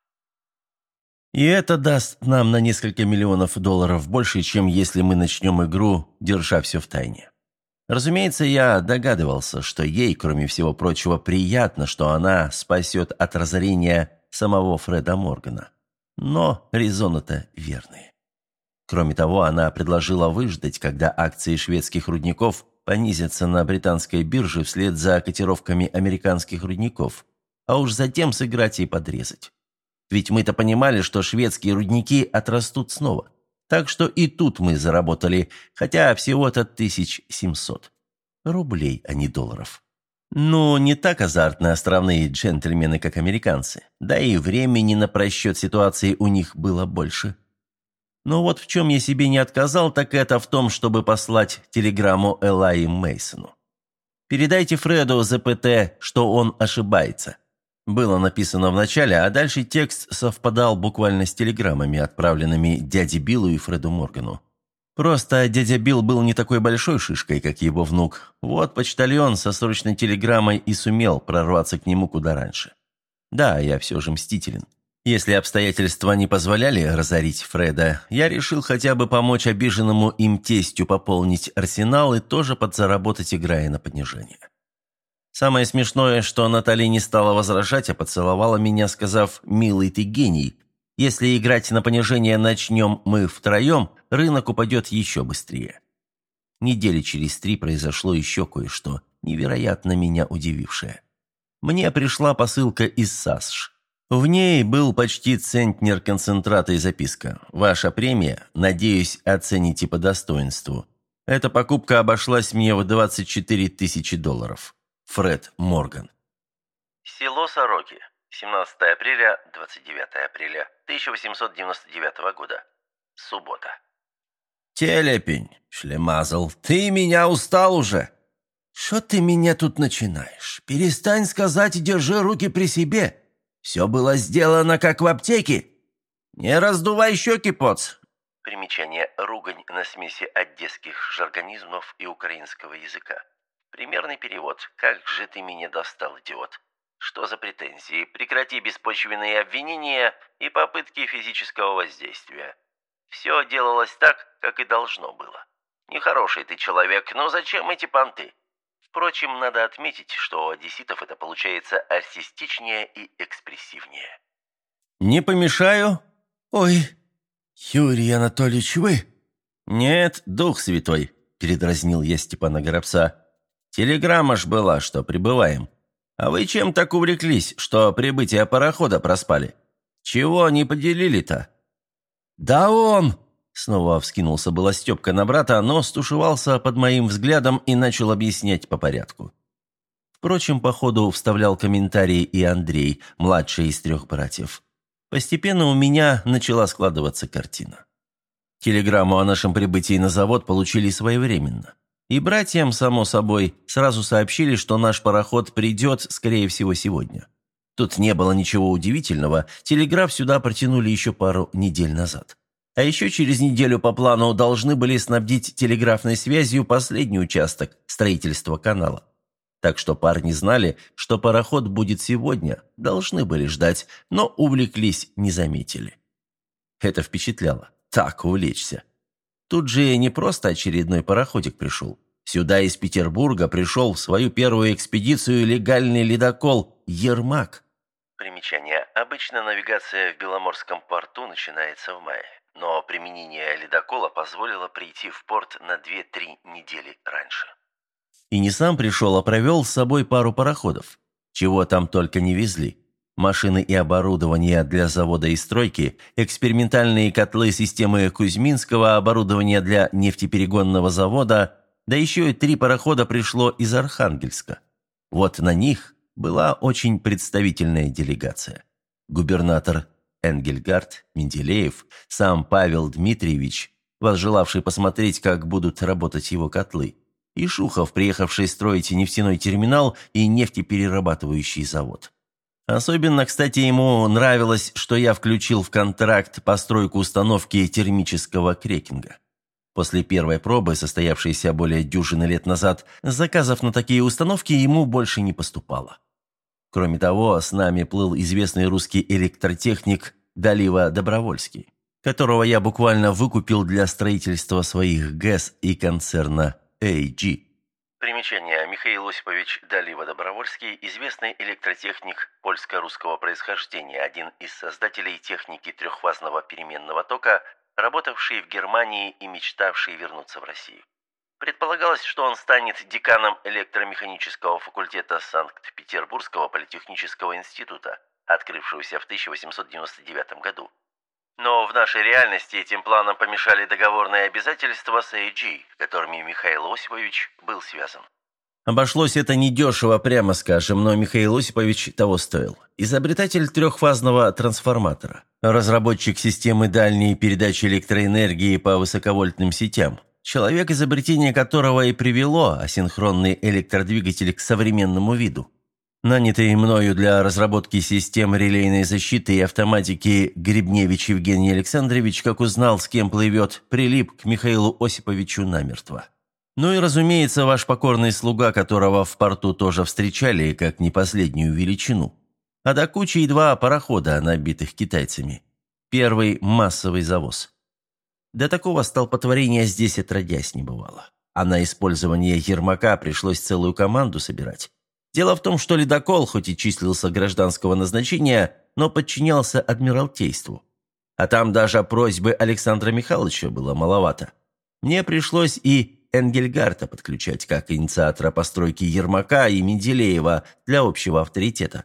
И это даст нам на несколько миллионов долларов больше, чем если мы начнем игру, держа все в тайне. Разумеется, я догадывался, что ей, кроме всего прочего, приятно, что она спасет от разорения самого Фреда Моргана. Но резоны-то верные. Кроме того, она предложила выждать, когда акции шведских рудников понизятся на британской бирже вслед за котировками американских рудников, а уж затем сыграть и подрезать. Ведь мы-то понимали, что шведские рудники отрастут снова. Так что и тут мы заработали, хотя всего-то тысяч семьсот. Рублей, а не долларов. Ну, не так азартно островные джентльмены, как американцы. Да и времени на просчет ситуации у них было больше. Но вот в чем я себе не отказал, так это в том, чтобы послать телеграмму Элайи Мейсону. Передайте Фреду ЗПТ, что он ошибается. Было написано в начале, а дальше текст совпадал буквально с телеграммами, отправленными дяде Биллу и Фреду Моргану. Просто дядя Билл был не такой большой шишкой, как его внук. Вот почтальон со срочной телеграммой и сумел прорваться к нему куда раньше. Да, я все же мстителен. Если обстоятельства не позволяли разорить Фреда, я решил хотя бы помочь обиженному им тестю пополнить арсенал и тоже подзаработать, играя на понижение. Самое смешное, что Натали не стала возражать, а поцеловала меня, сказав: «Милый ты гений. Если играть на понижение начнем мы втроем, рынок упадет еще быстрее». Недели через три произошло еще кое-что, невероятно меня удивившее. Мне пришла посылка из САСШ. В ней был почти центнер концентрата и записка: «Ваша премия, надеюсь, оцените по достоинству. Эта покупка обошлась мне в двадцать четыре тысячи долларов. Фред Морган». Село Сороки. семнадцатое апреля, двадцать девятое апреля тысяча восемьсот девяносто девятого года. Суббота. «Телепень, шлемазл, ты меня устал уже?» «Что ты меня тут начинаешь? Перестань сказать и держи руки при себе. Все было сделано, как в аптеке. Не раздувай щеки, поц». Примечание: ругань на смеси одесских жаргонизмов и украинского языка. Примерный перевод: «Как же ты меня достал, идиот». Что за претензии? Прекрати беспочвенные обвинения и попытки физического воздействия. Все делалось так, как и должно было. Нехороший ты человек, но зачем эти понты? Впрочем, надо отметить, что у одесситов это получается артистичнее и экспрессивнее. «Не помешаю?» «Ой, Юрий Анатольевич, вы?» «Нет, Дух Святой», – передразнил я Степана Горобца. «Телеграмма ж была, что прибываем. А вы чем так увлеклись, что прибытие парохода проспали? Чего не поделили-то?» «Да он!» – снова вскинулся было Степка на брата, но стушевался под моим взглядом и начал объяснять по порядку. Впрочем, по ходу вставлял комментарии и Андрей, младший из трех братьев. Постепенно у меня начала складываться картина. Телеграмму о нашем прибытии на завод получили своевременно. И братьям, само собой, сразу сообщили, что наш пароход придет, скорее всего, сегодня. Тут не было ничего удивительного, телеграф сюда протянули еще пару недель назад. А еще через неделю по плану должны были снабдить телеграфной связью последний участок строительства канала. Так что парни знали, что пароход будет сегодня, должны были ждать, но увлеклись, не заметили. Это впечатляло. Так увлечься. Тут же не просто очередной пароходик пришел. Сюда из Петербурга пришел в свою первую экспедицию легальный ледокол «Ермак». Примечание: обычно навигация в Беломорском порту начинается в мае, но применение ледокола позволило прийти в порт на две-три недели раньше. И не сам пришел, а провел с собой пару пароходов. Чего там только не везли. Машины и оборудование для завода и стройки, экспериментальные котлы системы Кузьминского, оборудование для нефтеперегонного завода, да еще и три парохода пришло из Архангельска. Вот на них была очень представительная делегация. Губернатор Энгельгард, Менделеев, сам Павел Дмитриевич, возжелавший посмотреть, как будут работать его котлы, и Шухов, приехавший строить нефтяной терминал и нефтеперерабатывающий завод. Особенно, кстати, ему нравилось, что я включил в контракт постройку установки термического крекинга. После первой пробы, состоявшейся более дюжины лет назад, заказов на такие установки ему больше не поступало. Кроме того, с нами плыл известный русский электротехник Далива Добровольский, которого я буквально выкупил для строительства своих ГЭС и концерна эй джи. Примечание: Михаил Осипович Далива Добровольский, известный электротехник польско-русского происхождения, один из создателей техники трехфазного переменного тока, работавший в Германии и мечтавший вернуться в Россию. Предполагалось, что он станет деканом электромеханического факультета Санкт-Петербургского политехнического института, открывшегося в тысяча восемьсот девяносто девятом году. Но в нашей реальности этим планам помешали договорные обязательства с эй джи, которыми Михаил Осипович был связан. Обошлось это недешево, прямо скажем, но Михаил Осипович того стоил. Изобретатель трехфазного трансформатора, разработчик системы дальней передачи электроэнергии по высоковольтным сетям, человек, изобретение которого и привело асинхронный электродвигатель к современному виду. Нанятый мною для разработки систем релейной защиты и автоматики Гребневич Евгений Александрович, как узнал, с кем плывет, прилип к Михаилу Осиповичу намертво. Ну и, разумеется, ваш покорный слуга, которого в порту тоже встречали как не последнюю величину. А до кучи и два парохода, набитых китайцами. Первый массовый завоз. До такого столпотворения здесь отродясь не бывало. А на использование Ермака пришлось целую команду собирать. Дело в том, что ледокол, хоть и числился гражданского назначения, но подчинялся Адмиралтейству. А там даже просьбы Александра Михайловича было маловато. Мне пришлось и Энгельгарта подключать как инициатора постройки Ермака и Менделеева для общего авторитета.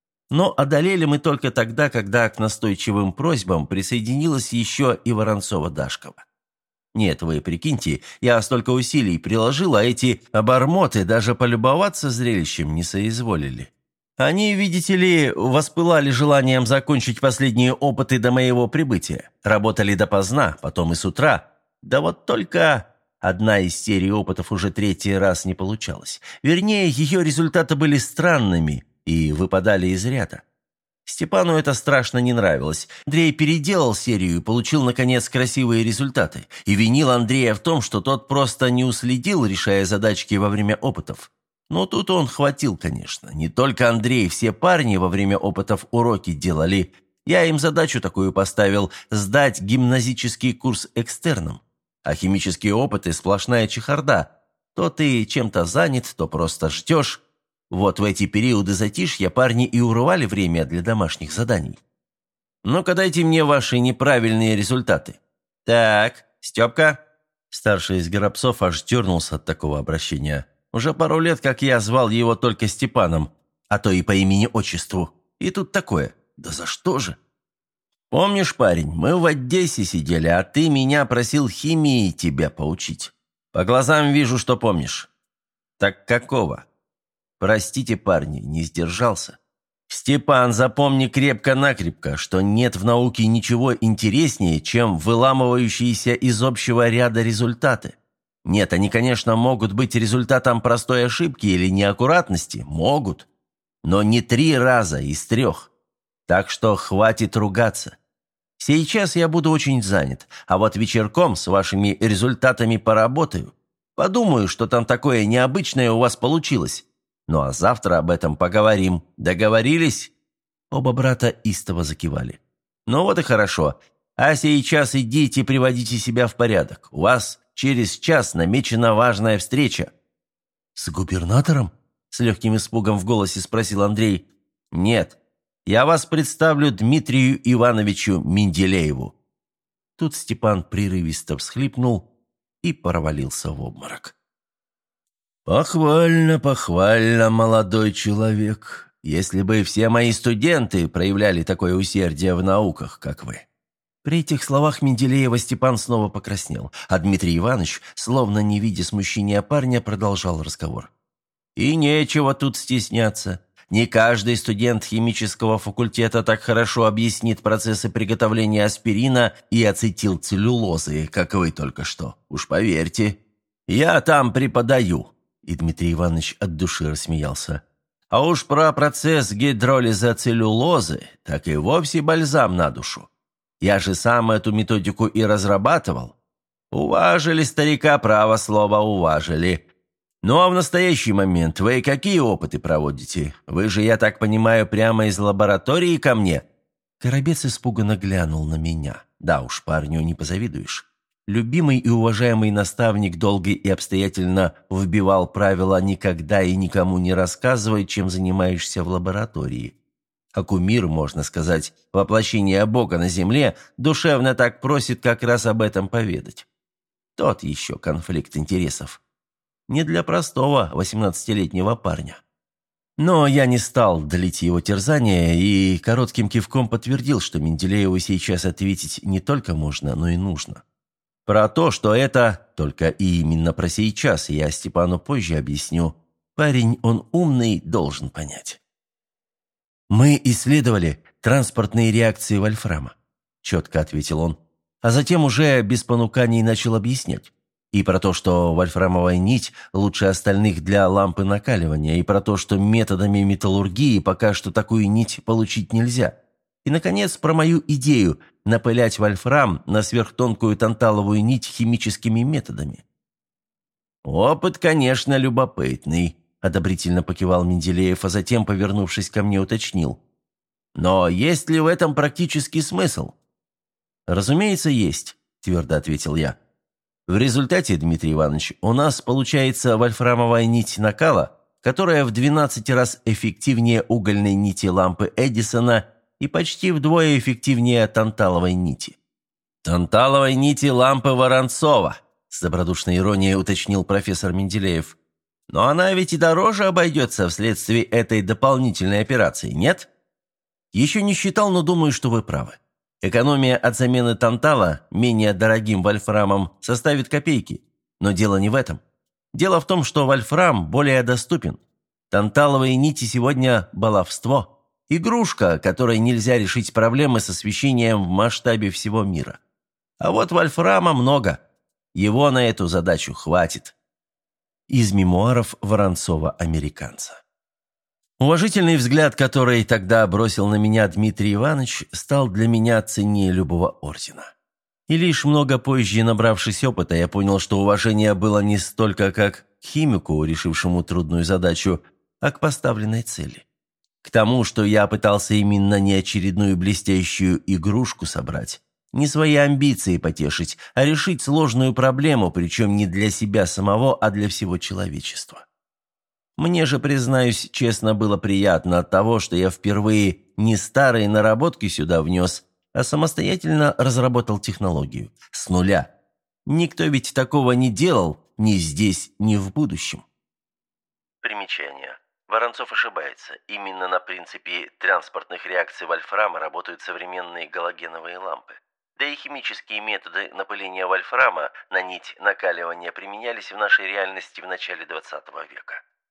Но одолели мы только тогда, когда к настойчивым просьбам присоединилась еще и Воронцова-Дашкова. Нет, вы прикиньте, я столько усилий приложил, а эти обормоты даже полюбоваться зрелищем не соизволили. Они, видите ли, воспылали желанием закончить последние опыты до моего прибытия. Работали допоздна, потом и с утра. Да вот только одна из серий опытов уже третий раз не получалась. Вернее, ее результаты были странными и выпадали из ряда. Степану это страшно не нравилось. Андрей переделал серию и получил, наконец, красивые результаты. И винил Андрея в том, что тот просто не уследил, решая задачки во время опытов. Но тут он хватил, конечно. Не только Андрей, все парни во время опытов уроки делали. Я им задачу такую поставил – сдать гимназический курс экстерном. А химические опыты – сплошная чехарда. То ты чем-то занят, то просто ждешь. Вот в эти периоды затишья парни и урывали время для домашних заданий. Ну-ка дайте мне ваши неправильные результаты. Так, Степка. Старший из Горобцов аж дернулся от такого обращения. Уже пару лет, как я звал его только Степаном, а то и по имени-отчеству. И тут такое. Да за что же? Помнишь, парень, мы в Одессе сидели, а ты меня просил химии тебя поучить. По глазам вижу, что помнишь. Так какого? Простите, парни, не сдержался. Степан, запомни крепко-накрепко, что нет в науке ничего интереснее, чем выламывающиеся из общего ряда результаты. Нет, они, конечно, могут быть результатом простой ошибки или неаккуратности, могут, но не три раза из трех. Так что хватит ругаться. Сейчас я буду очень занят, а вот вечерком с вашими результатами поработаю. Подумаю, что там такое необычное у вас получилось. Ну а завтра об этом поговорим. Договорились?» Оба брата истово закивали. «Ну вот и хорошо. А сейчас идите приводите себя в порядок. У вас через час намечена важная встреча». «С губернатором?» – с легким испугом в голосе спросил Андрей. «Нет. Я вас представлю Дмитрию Ивановичу Менделееву». Тут Степан прерывисто всхлипнул и провалился в обморок. «Похвально, похвально, молодой человек. Если бы все мои студенты проявляли такое усердие в науках, как вы». При этих словах Менделеева Степан снова покраснел, а Дмитрий Иванович, словно не видя смущения парня, продолжал разговор. «И нечего тут стесняться. Не каждый студент химического факультета так хорошо объяснит процессы приготовления аспирина и ацетилцеллюлозы, как вы только что. Уж поверьте. Я там преподаю». И Дмитрий Иванович от души рассмеялся. «А уж про процесс гидролиза целлюлозы так и вовсе бальзам на душу. Я же сам эту методику и разрабатывал. Уважили старика, право слово уважили. Ну а в настоящий момент вы какие опыты проводите? Вы же, я так понимаю, прямо из лаборатории ко мне?» Коробец испуганно глянул на меня. Да уж, парню не позавидуешь. Любимый и уважаемый наставник долго и обстоятельно вбивал правила «никогда и никому не рассказывай, чем занимаешься в лаборатории». А кумир, можно сказать, воплощение Бога на земле, душевно так просит как раз об этом поведать. Тот еще конфликт интересов. Не для простого восемнадцатилетнего парня. Но я не стал длить его терзания и коротким кивком подтвердил, что Менделееву сейчас ответить не только можно, но и нужно. Про то, что это, только и именно про сейчас, я Степану позже объясню. Парень, он умный, должен понять. «Мы исследовали транспортные реакции вольфрама», – четко ответил он, а затем уже без понуканий начал объяснять. И про то, что вольфрамовая нить лучше остальных для лампы накаливания, и про то, что методами металлургии пока что такую нить получить нельзя. И, наконец, про мою идею напылять вольфрам на сверхтонкую танталовую нить химическими методами. «Опыт, конечно, любопытный», – одобрительно покивал Менделеев, а затем, повернувшись ко мне, уточнил. «Но есть ли в этом практический смысл?» «Разумеется, есть», – твердо ответил я. «В результате, Дмитрий Иванович, у нас получается вольфрамовая нить накала, которая в двенадцать раз эффективнее угольной нити лампы Эдисона и почти вдвое эффективнее танталовой нити». «Танталовой нити лампы Воронцова», – с добродушной иронией уточнил профессор Менделеев. «Но она ведь и дороже обойдется вследствие этой дополнительной операции, нет?» «Еще не считал, но думаю, что вы правы. Экономия от замены тантала менее дорогим вольфрамом составит копейки. Но дело не в этом. Дело в том, что вольфрам более доступен. Танталовые нити сегодня – баловство. Игрушка, которой нельзя решить проблемы с освещением в масштабе всего мира. А вот вольфрама много. Его на эту задачу хватит». Из мемуаров Воронцова-американца. Уважительный взгляд, который тогда бросил на меня Дмитрий Иванович, стал для меня ценнее любого ордена. И лишь много позже, набравшись опыта, я понял, что уважение было не столько как к химику, решившему трудную задачу, а к поставленной цели. К тому, что я пытался именно не очередную блестящую игрушку собрать, не свои амбиции потешить, а решить сложную проблему, причем не для себя самого, а для всего человечества. Мне же, признаюсь, честно было приятно от того, что я впервые не старые наработки сюда внес, а самостоятельно разработал технологию. С нуля. Никто ведь такого не делал ни здесь, ни в будущем. Примечание. Воронцов ошибается. Именно на принципе транспортных реакций вольфрама работают современные галогеновые лампы. Да и химические методы напыления вольфрама на нить накаливания применялись в нашей реальности в начале двадцатого века.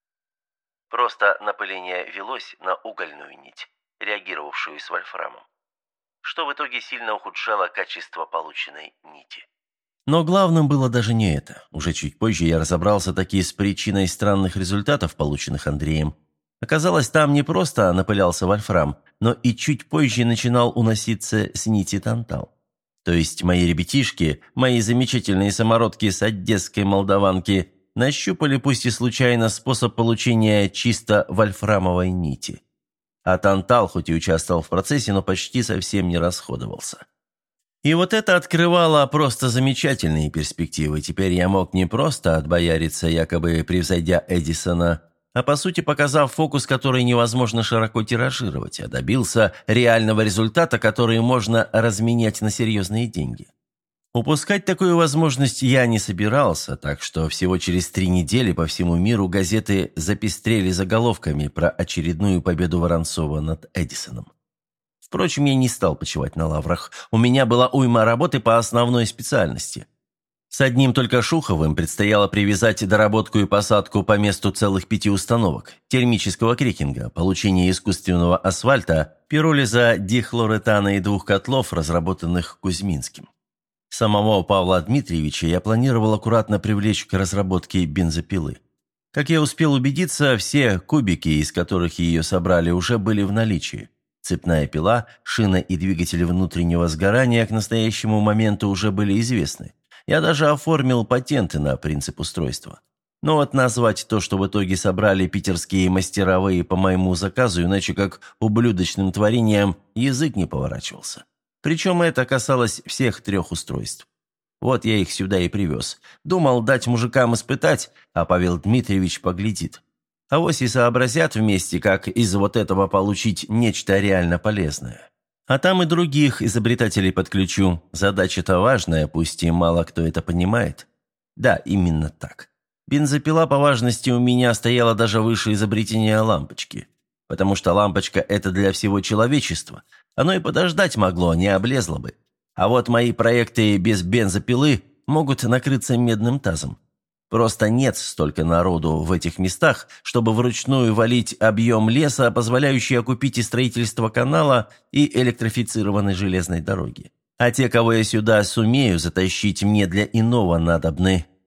Просто напыление велось на угольную нить, реагировавшую с вольфрамом, что в итоге сильно ухудшало качество полученной нити. Но главным было даже не это. Уже чуть позже я разобрался таки с причиной странных результатов, полученных Андреем. Оказалось, там не просто напылялся вольфрам, но и чуть позже начинал уноситься с нити тантал. То есть мои ребятишки, мои замечательные самородки с одесской молдаванки нащупали, пусть и случайно, способ получения чисто вольфрамовой нити. А тантал хоть и участвовал в процессе, но почти совсем не расходовался. И вот это открывало просто замечательные перспективы. Теперь я мог не просто отбояриться, якобы превзойдя Эдисона, а по сути показав фокус, который невозможно широко тиражировать, а добился реального результата, который можно разменять на серьезные деньги. Упускать такую возможность я не собирался, так что всего через три недели по всему миру газеты запестрели заголовками про очередную победу Воронцова над Эдисоном. Впрочем, я не стал почивать на лаврах. У меня была уйма работы по основной специальности. С одним только Шуховым предстояло привязать доработку и посадку по месту целых пяти установок, термического крекинга, получение искусственного асфальта, пиролиза дихлоретана и двух котлов, разработанных Кузьминским. Самого Павла Дмитриевича я планировал аккуратно привлечь к разработке бензопилы. Как я успел убедиться, все кубики, из которых ее собрали, уже были в наличии. Цепная пила, шина и двигатель внутреннего сгорания к настоящему моменту уже были известны. Я даже оформил патенты на принцип устройства. Но вот назвать то, что в итоге собрали питерские мастеровые по моему заказу, иначе как ублюдочным творением, язык не поворачивался. Причем это касалось всех трех устройств. Вот я их сюда и привез. Думал дать мужикам испытать, а Павел Дмитриевич поглядит. Авось и сообразят вместе, как из вот этого получить нечто реально полезное. А там и других изобретателей подключу. Задача-то важная, пусть и мало кто это понимает. Да, именно так. Бензопила по важности у меня стояла даже выше изобретения лампочки. Потому что лампочка – это для всего человечества. Оно и подождать могло, не облезло бы. А вот мои проекты без бензопилы могут накрыться медным тазом. Просто нет столько народу в этих местах, чтобы вручную валить объем леса, позволяющий окупить и строительство канала, и электрифицированной железной дороги. А те, кого я сюда сумею затащить, мне для иного надобны.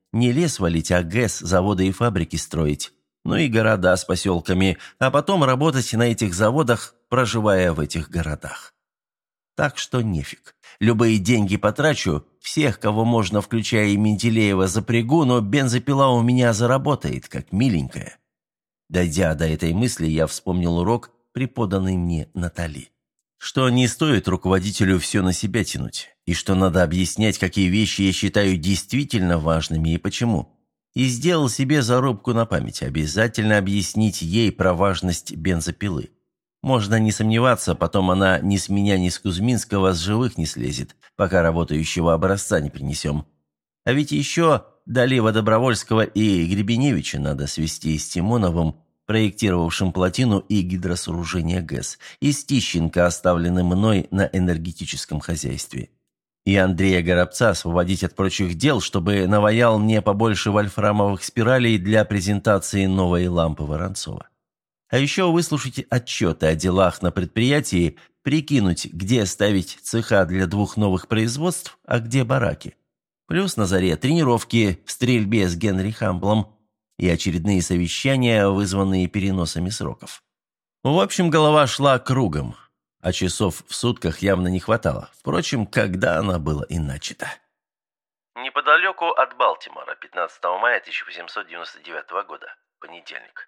Не лес валить, а ГЭС, заводы и фабрики строить. Ну и города с поселками, а потом работать на этих заводах, проживая в этих городах. Так что нефиг. Любые деньги потрачу, всех, кого можно, включая и Менделеева, запрягу, но бензопила у меня заработает, как миленькая. Дойдя до этой мысли, я вспомнил урок, преподанный мне Натали. Что не стоит руководителю все на себя тянуть, и что надо объяснять, какие вещи я считаю действительно важными и почему. И сделал себе зарубку на память, обязательно объяснить ей про важность бензопилы. Можно не сомневаться, потом она ни с меня, ни с Кузьминского с живых не слезет, пока работающего образца не принесем. А ведь еще Далива Добровольского и Гребеневича надо свести с Тимоновым, проектировавшим плотину и гидросооружение ГЭС, и с Тищенко, оставленным мной на энергетическом хозяйстве. И Андрея Горобца освободить от прочих дел, чтобы наваял мне побольше вольфрамовых спиралей для презентации новой лампы Воронцова. А еще выслушать отчеты о делах на предприятии, прикинуть, где ставить цеха для двух новых производств, а где бараки. Плюс на заре тренировки в стрельбе с Генри Хамблом и очередные совещания, вызванные переносами сроков. В общем, голова шла кругом, а часов в сутках явно не хватало. Впрочем, когда она была иначе-то? Неподалеку от Балтимора, пятнадцатого мая тысяча восемьсот девяносто девятого года, понедельник.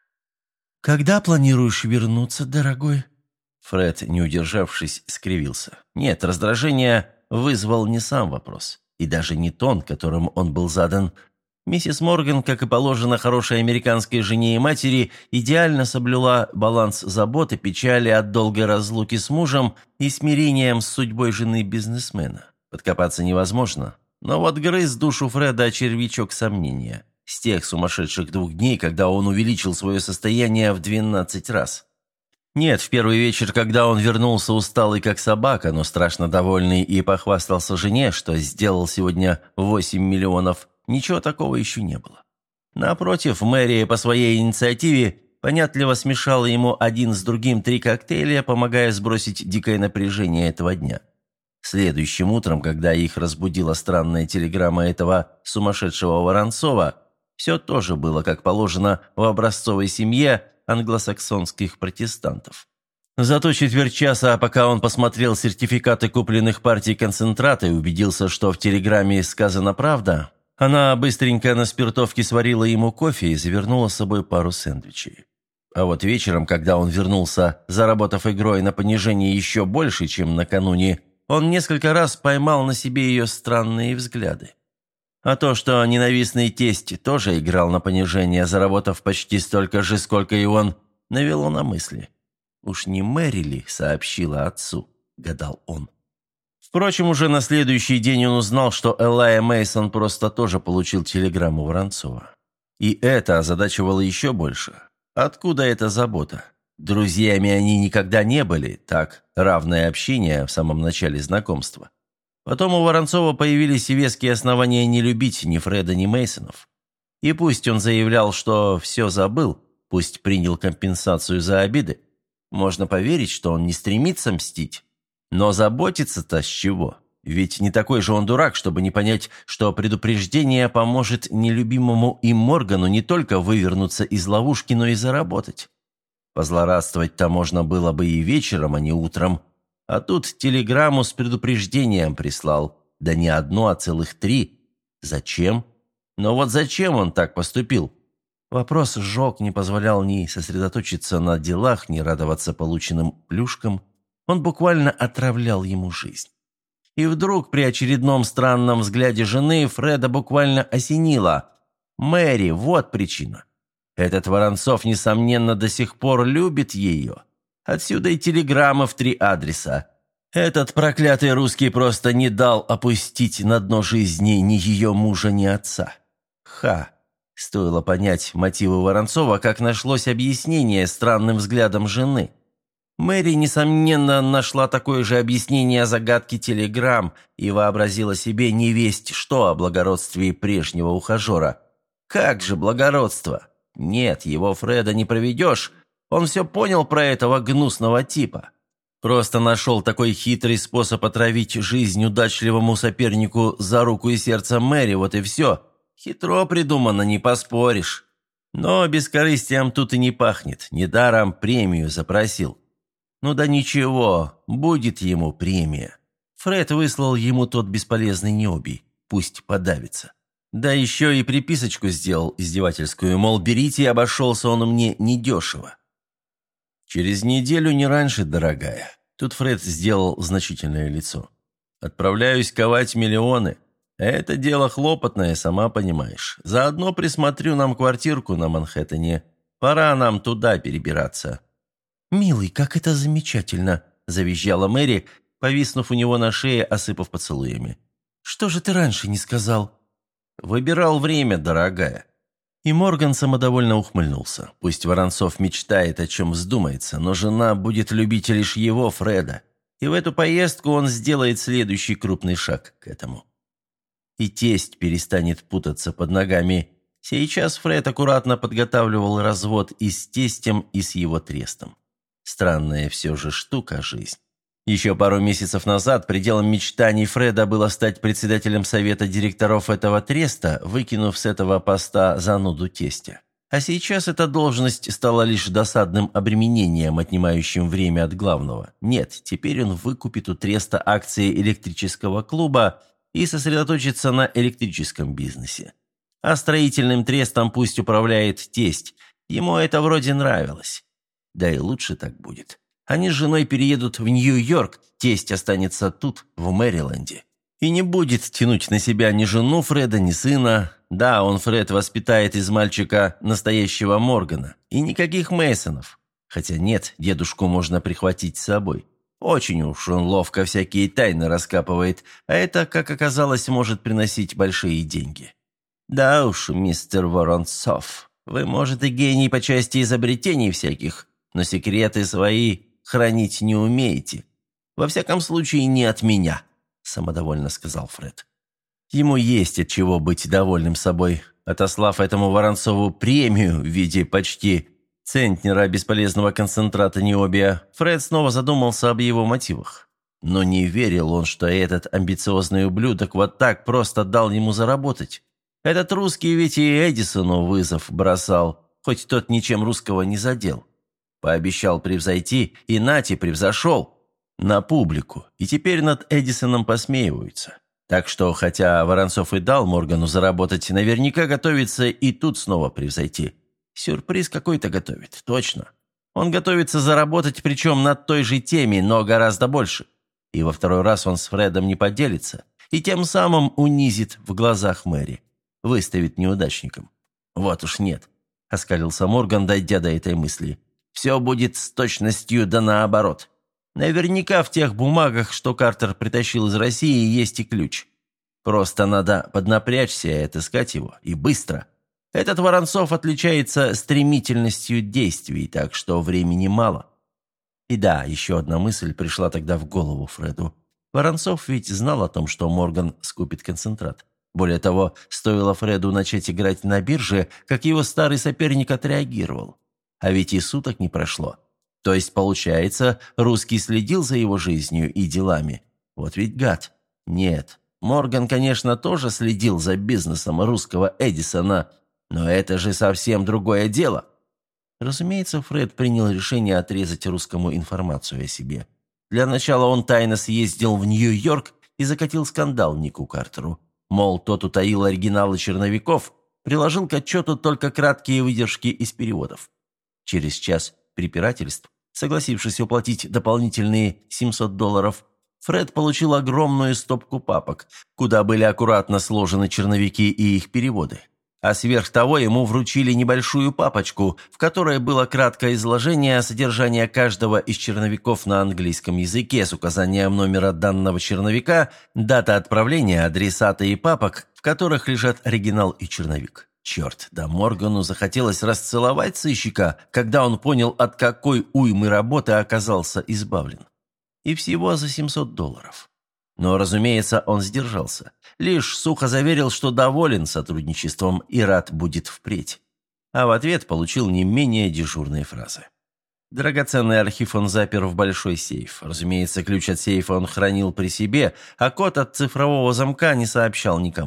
«Когда планируешь вернуться, дорогой?» Фред, не удержавшись, скривился. Нет, раздражение вызвал не сам вопрос, и даже не тон, которым он был задан. Миссис Морган, как и положено хорошей американской жене и матери, идеально соблюла баланс заботы, печали от долгой разлуки с мужем и смирением с судьбой жены бизнесмена. Подкопаться невозможно, но вот грыз душу Фреда червячок сомнения. С тех сумасшедших двух дней, когда он увеличил свое состояние в двенадцать раз. Нет, в первый вечер, когда он вернулся усталый как собака, но страшно довольный и похвастался жене, что сделал сегодня восемь миллионов, ничего такого еще не было. Напротив, Мэри по своей инициативе понятливо смешала ему один с другим три коктейля, помогая сбросить дикое напряжение этого дня. Следующим утром, когда их разбудила странная телеграмма этого сумасшедшего Воронцова, все тоже было, как положено, в образцовой семье англосаксонских протестантов. Зато четверть часа, пока он посмотрел сертификаты купленных партий концентрата и убедился, что в телеграмме сказана правда, она быстренько на спиртовке сварила ему кофе и завернула с собой пару сэндвичей. А вот вечером, когда он вернулся, заработав игрой на понижение еще больше, чем накануне, он несколько раз поймал на себе ее странные взгляды. А то, что ненавистный тесть тоже играл на понижение, заработав почти столько же, сколько и он, навело на мысли. «Уж не Мэри ли сообщила отцу?» – гадал он. Впрочем, уже на следующий день он узнал, что Элайя Мейсон просто тоже получил телеграмму Воронцова. И это озадачивало еще больше. Откуда эта забота? Друзьями они никогда не были, так, равное общение в самом начале знакомства. Потом у Воронцова появились веские основания не любить ни Фреда, ни Мейсонов. И пусть он заявлял, что все забыл, пусть принял компенсацию за обиды, можно поверить, что он не стремится мстить. Но заботиться-то с чего? Ведь не такой же он дурак, чтобы не понять, что предупреждение поможет нелюбимому им Моргану не только вывернуться из ловушки, но и заработать. Позлорадствовать-то можно было бы и вечером, а не утром. А тут телеграмму с предупреждением прислал. Да не одну, а целых три. Зачем? Но вот зачем он так поступил? Вопрос сжег, не позволял ни сосредоточиться на делах, ни радоваться полученным плюшкам. Он буквально отравлял ему жизнь. И вдруг при очередном странном взгляде жены Фреда буквально осенило. Мэри, вот причина. Этот Воронцов, несомненно, до сих пор любит ее. Отсюда и телеграмма в три адреса. Этот проклятый русский просто не дал опустить на дно жизни ни ее мужа, ни отца. Ха! Стоило понять мотивы Воронцова, как нашлось объяснение странным взглядом жены. Мэри, несомненно, нашла такое же объяснение загадки телеграмм и вообразила себе невесть что о благородстве прежнего ухажера. Как же благородство? Нет, его Фреда не проведешь. Он все понял про этого гнусного типа. Просто нашел такой хитрый способ отравить жизнь удачливому сопернику за руку и сердце Мэри, вот и все. Хитро придумано, не поспоришь. Но бескорыстием тут и не пахнет, недаром премию запросил. Ну да ничего, будет ему премия. Фред выслал ему тот бесполезный необий, пусть подавится. Да еще и приписочку сделал издевательскую, мол, берите, обошелся он мне недешево. Через неделю, не раньше, дорогая. Тут Фред сделал значительное лицо. Отправляюсь ковать миллионы. Это дело хлопотное, сама понимаешь. Заодно присмотрю нам квартирку на Манхэттене. Пора нам туда перебираться». «Милый, как это замечательно!» – завизжала Мэри, повиснув у него на шее, осыпав поцелуями. «Что же ты раньше не сказал?» «Выбирал время, дорогая». И Морган самодовольно ухмыльнулся. Пусть Воронцов мечтает, о чем вздумается, но жена будет любить лишь его, Фреда. И в эту поездку он сделает следующий крупный шаг к этому. И тесть перестанет путаться под ногами. Сейчас Фред аккуратно подготавливал развод и с тестем, и с его трестом. Странная все же штука жизнь. Еще пару месяцев назад пределом мечтаний Фреда было стать председателем совета директоров этого треста, выкинув с этого поста зануду тестя. А сейчас эта должность стала лишь досадным обременением, отнимающим время от главного. Нет, теперь он выкупит у треста акции электрического клуба и сосредоточится на электрическом бизнесе. А строительным трестом пусть управляет тесть. Ему это вроде нравилось. Да и лучше так будет. Они с женой переедут в Нью-Йорк, тесть останется тут, в Мэриленде. И не будет тянуть на себя ни жену Фреда, ни сына. Да, он, Фред, воспитает из мальчика настоящего Моргана. И никаких Мейсонов. Хотя нет, дедушку можно прихватить с собой. Очень уж он ловко всякие тайны раскапывает, а это, как оказалось, может приносить большие деньги. Да уж, мистер Воронцов, вы, может, и гений по части изобретений всяких, но секреты свои хранить не умеете. Во всяком случае, не от меня, самодовольно сказал Фред. Ему есть от чего быть довольным собой. Отослав этому Воронцову премию в виде почти центнера бесполезного концентрата необия, Фред снова задумался об его мотивах. Но не верил он, что этот амбициозный ублюдок вот так просто дал ему заработать. Этот русский ведь и Эдисону вызов бросал, хоть тот ничем русского не задел. Пообещал превзойти, и нате превзошел. На публику. И теперь над Эдисоном посмеиваются. Так что, хотя Воронцов и дал Моргану заработать, наверняка готовится и тут снова превзойти. Сюрприз какой-то готовит, точно. Он готовится заработать, причем над той же теме, но гораздо больше. И во второй раз он с Фредом не поделится, и тем самым унизит в глазах Мэри. Выставит неудачником. Вот уж нет, оскалился Морган, дойдя до этой мысли. Все будет с точностью да наоборот. Наверняка в тех бумагах, что Картер притащил из России, есть и ключ. Просто надо поднапрячься и отыскать его, и быстро. Этот Воронцов отличается стремительностью действий, так что времени мало. И да, еще одна мысль пришла тогда в голову Фреду. Воронцов ведь знал о том, что Морган скупит концентрат. Более того, стоило Фреду начать играть на бирже, как его старый соперник отреагировал. А ведь и суток не прошло. То есть, получается, русский следил за его жизнью и делами. Вот ведь гад. Нет, Морган, конечно, тоже следил за бизнесом русского Эдисона, но это же совсем другое дело. Разумеется, Фред принял решение отрезать русскому информацию о себе. Для начала он тайно съездил в Нью-Йорк и закатил скандал Нику Картеру. Мол, тот утаил оригиналы черновиков, приложил к отчету только краткие выдержки из переводов. Через час препирательств, согласившись уплатить дополнительные семьсот долларов, Фред получил огромную стопку папок, куда были аккуратно сложены черновики и их переводы. А сверх того ему вручили небольшую папочку, в которой было краткое изложение содержания каждого из черновиков на английском языке с указанием номера данного черновика, дата отправления, адресата и папок, в которых лежат оригинал и черновик. Черт, да Моргану захотелось расцеловать сыщика, когда он понял, от какой уймы работы оказался избавлен. И всего за семьсот долларов. Но, разумеется, он сдержался. Лишь сухо заверил, что доволен сотрудничеством и рад будет впредь. А в ответ получил не менее дежурные фразы. Драгоценный архив он запер в большой сейф. Разумеется, ключ от сейфа он хранил при себе, а код от цифрового замка не сообщал никому.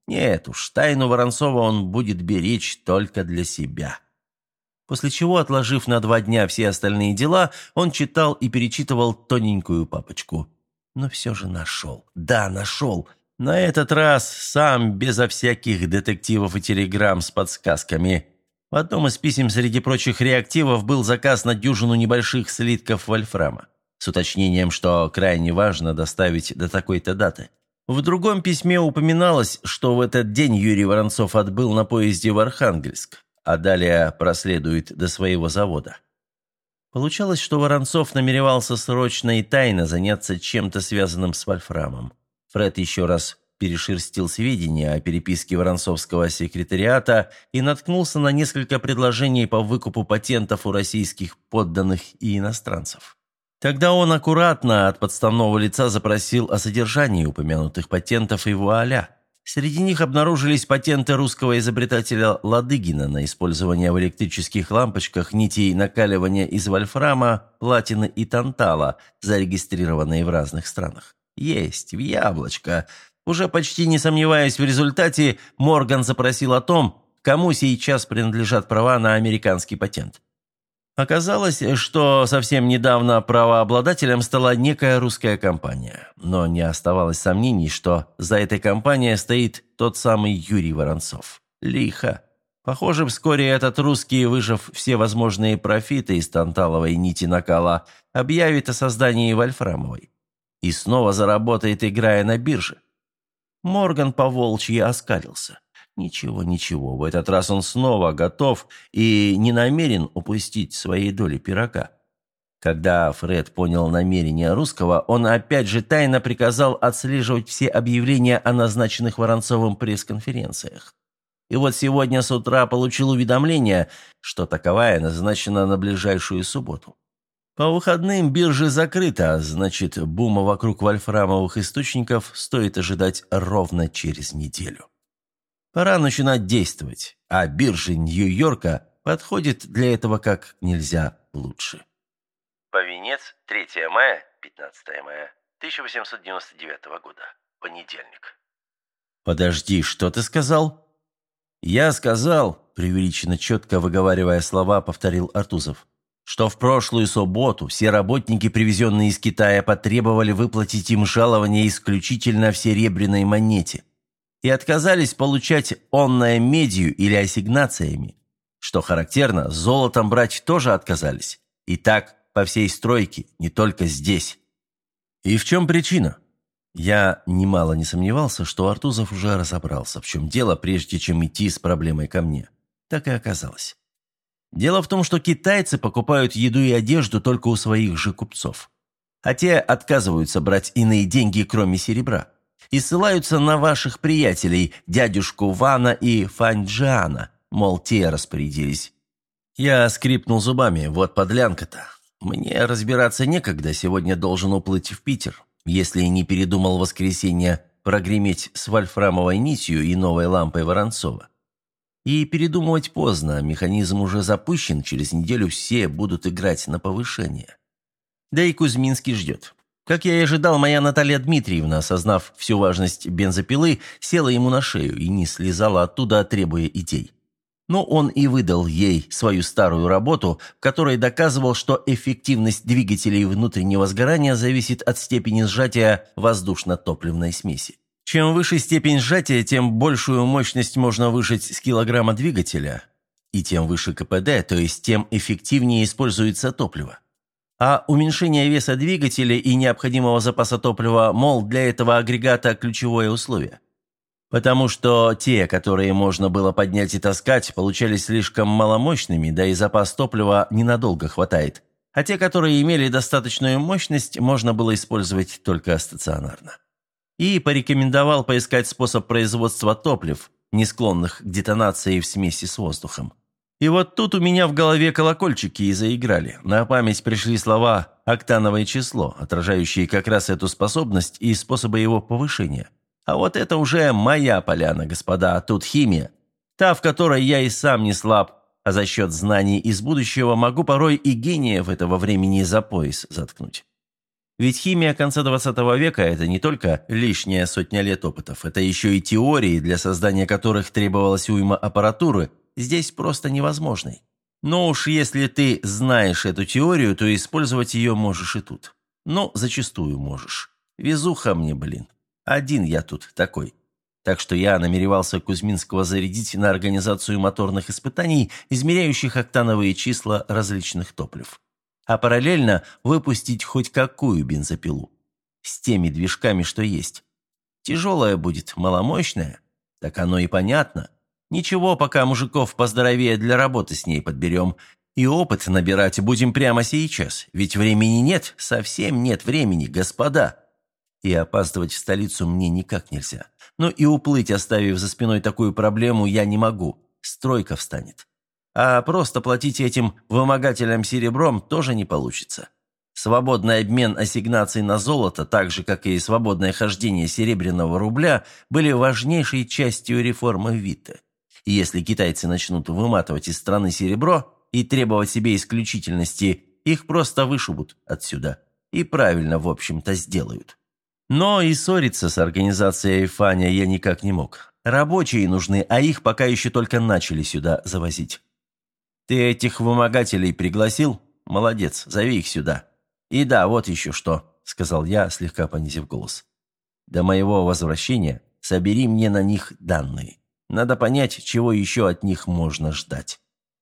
Нет уж, тайну Воронцова он будет беречь только для себя. После чего, отложив на два дня все остальные дела, он читал и перечитывал тоненькую папочку. Но все же нашел. Да, нашел. На этот раз сам, безо всяких детективов и телеграмм с подсказками. В одном из писем среди прочих реактивов был заказ на дюжину небольших слитков вольфрама, с уточнением, что крайне важно доставить до такой-то даты. В другом письме упоминалось, что в этот день Юрий Воронцов отбыл на поезде в Архангельск, а далее проследует до своего завода. Получалось, что Воронцов намеревался срочно и тайно заняться чем-то связанным с вольфрамом. Фред еще раз перешерстил сведения о переписке Воронцовского секретариата и наткнулся на несколько предложений по выкупу патентов у российских подданных и иностранцев. Тогда он аккуратно от подставного лица запросил о содержании упомянутых патентов и вуаля. Среди них обнаружились патенты русского изобретателя Ладыгина на использование в электрических лампочках нитей накаливания из вольфрама, платины и тантала, зарегистрированные в разных странах. Есть, в яблочко. Уже почти не сомневаясь в результате, Морган запросил о том, кому сейчас принадлежат права на американский патент. Оказалось, что совсем недавно правообладателем стала некая русская компания. Но не оставалось сомнений, что за этой компанией стоит тот самый Юрий Воронцов. Лихо. Похоже, вскоре этот русский, выжав все возможные профиты из танталовой нити накала, объявит о создании вольфрамовой. И снова заработает, играя на бирже. Морган по-волчьи оскалился. Ничего, ничего, в этот раз он снова готов и не намерен упустить своей доли пирога. Когда Фред понял намерения русского, он опять же тайно приказал отслеживать все объявления о назначенных Воронцовым пресс-конференциях. И вот сегодня с утра получил уведомление, что таковая назначена на ближайшую субботу. По выходным биржа закрыта, значит, бума вокруг вольфрамовых источников стоит ожидать ровно через неделю. Пора начинать действовать, а биржа Нью-Йорка подходит для этого как нельзя лучше. Повинец, третьего мая, пятнадцатого мая тысяча восемьсот девяносто девятого года. Понедельник. «Подожди, что ты сказал?» «Я сказал», преувеличенно четко выговаривая слова, повторил Артузов, что в прошлую субботу все работники, привезенные из Китая, потребовали выплатить им жалование исключительно в серебряной монете и отказались получать онное медью или ассигнациями. Что характерно, золотом брать тоже отказались. И так по всей стройке, не только здесь. И в чем причина? Я немало не сомневался, что Артузов уже разобрался, в чем дело, прежде чем идти с проблемой ко мне. Так и оказалось. Дело в том, что китайцы покупают еду и одежду только у своих же купцов. А те отказываются брать иные деньги, кроме серебра. И ссылаются на ваших приятелей, дядюшку Вана и Фаньджиана, мол, те распорядились. Я скрипнул зубами, вот подлянка-то. Мне разбираться некогда, сегодня должен уплыть в Питер, если не передумал в воскресенье прогреметь с вольфрамовой нитью и новой лампой Воронцова. И передумывать поздно, механизм уже запущен, через неделю все будут играть на повышение. Да и Кузьминский ждет. Как я и ожидал, моя Наталья Дмитриевна, осознав всю важность бензопилы, села ему на шею и не слезала оттуда, требуя идей. Но он и выдал ей свою старую работу, в которой доказывал, что эффективность двигателей внутреннего сгорания зависит от степени сжатия воздушно-топливной смеси. Чем выше степень сжатия, тем большую мощность можно выжать с килограмма двигателя, и тем выше КПД, то есть тем эффективнее используется топливо. А уменьшение веса двигателя и необходимого запаса топлива, мол, для этого агрегата ключевое условие. Потому что те, которые можно было поднять и таскать, получались слишком маломощными, да и запас топлива ненадолго хватает. А те, которые имели достаточную мощность, можно было использовать только стационарно. И порекомендовал поискать способ производства топлив, не склонных к детонации в смеси с воздухом. И вот тут у меня в голове колокольчики и заиграли. На память пришли слова «октановое число», отражающие как раз эту способность и способы его повышения. А вот это уже моя поляна, господа, тут химия. Та, в которой я и сам не слаб, а за счет знаний из будущего могу порой и гениев этого времени за пояс заткнуть. Ведь химия конца двадцатого века – это не только лишняя сотня лет опытов, это еще и теории, для создания которых требовалась уйма аппаратуры, здесь просто невозможной. Но уж если ты знаешь эту теорию, то использовать ее можешь и тут. Ну, зачастую можешь. Везуха мне, блин. Один я тут такой. Так что я намеревался Кузьминского зарядить на организацию моторных испытаний, измеряющих октановые числа различных топлив. А параллельно выпустить хоть какую бензопилу. С теми движками, что есть. Тяжелая будет, маломощная. Так оно и понятно. Ничего, пока мужиков поздоровее для работы с ней подберем. И опыт набирать будем прямо сейчас. Ведь времени нет, совсем нет времени, господа. И опаздывать в столицу мне никак нельзя. Но и уплыть, оставив за спиной такую проблему, я не могу. Стройка встанет. А просто платить этим вымогателям серебром тоже не получится. Свободный обмен ассигнаций на золото, так же, как и свободное хождение серебряного рубля, были важнейшей частью реформы Витте. И если китайцы начнут выматывать из страны серебро и требовать себе исключительности, их просто вышибут отсюда. И правильно, в общем-то, сделают. Но и ссориться с организацией Фаня я никак не мог. Рабочие нужны, а их пока еще только начали сюда завозить. «Ты этих вымогателей пригласил? Молодец, зови их сюда. И да, вот еще что», — сказал я, слегка понизив голос. «До моего возвращения собери мне на них данные. Надо понять, чего еще от них можно ждать».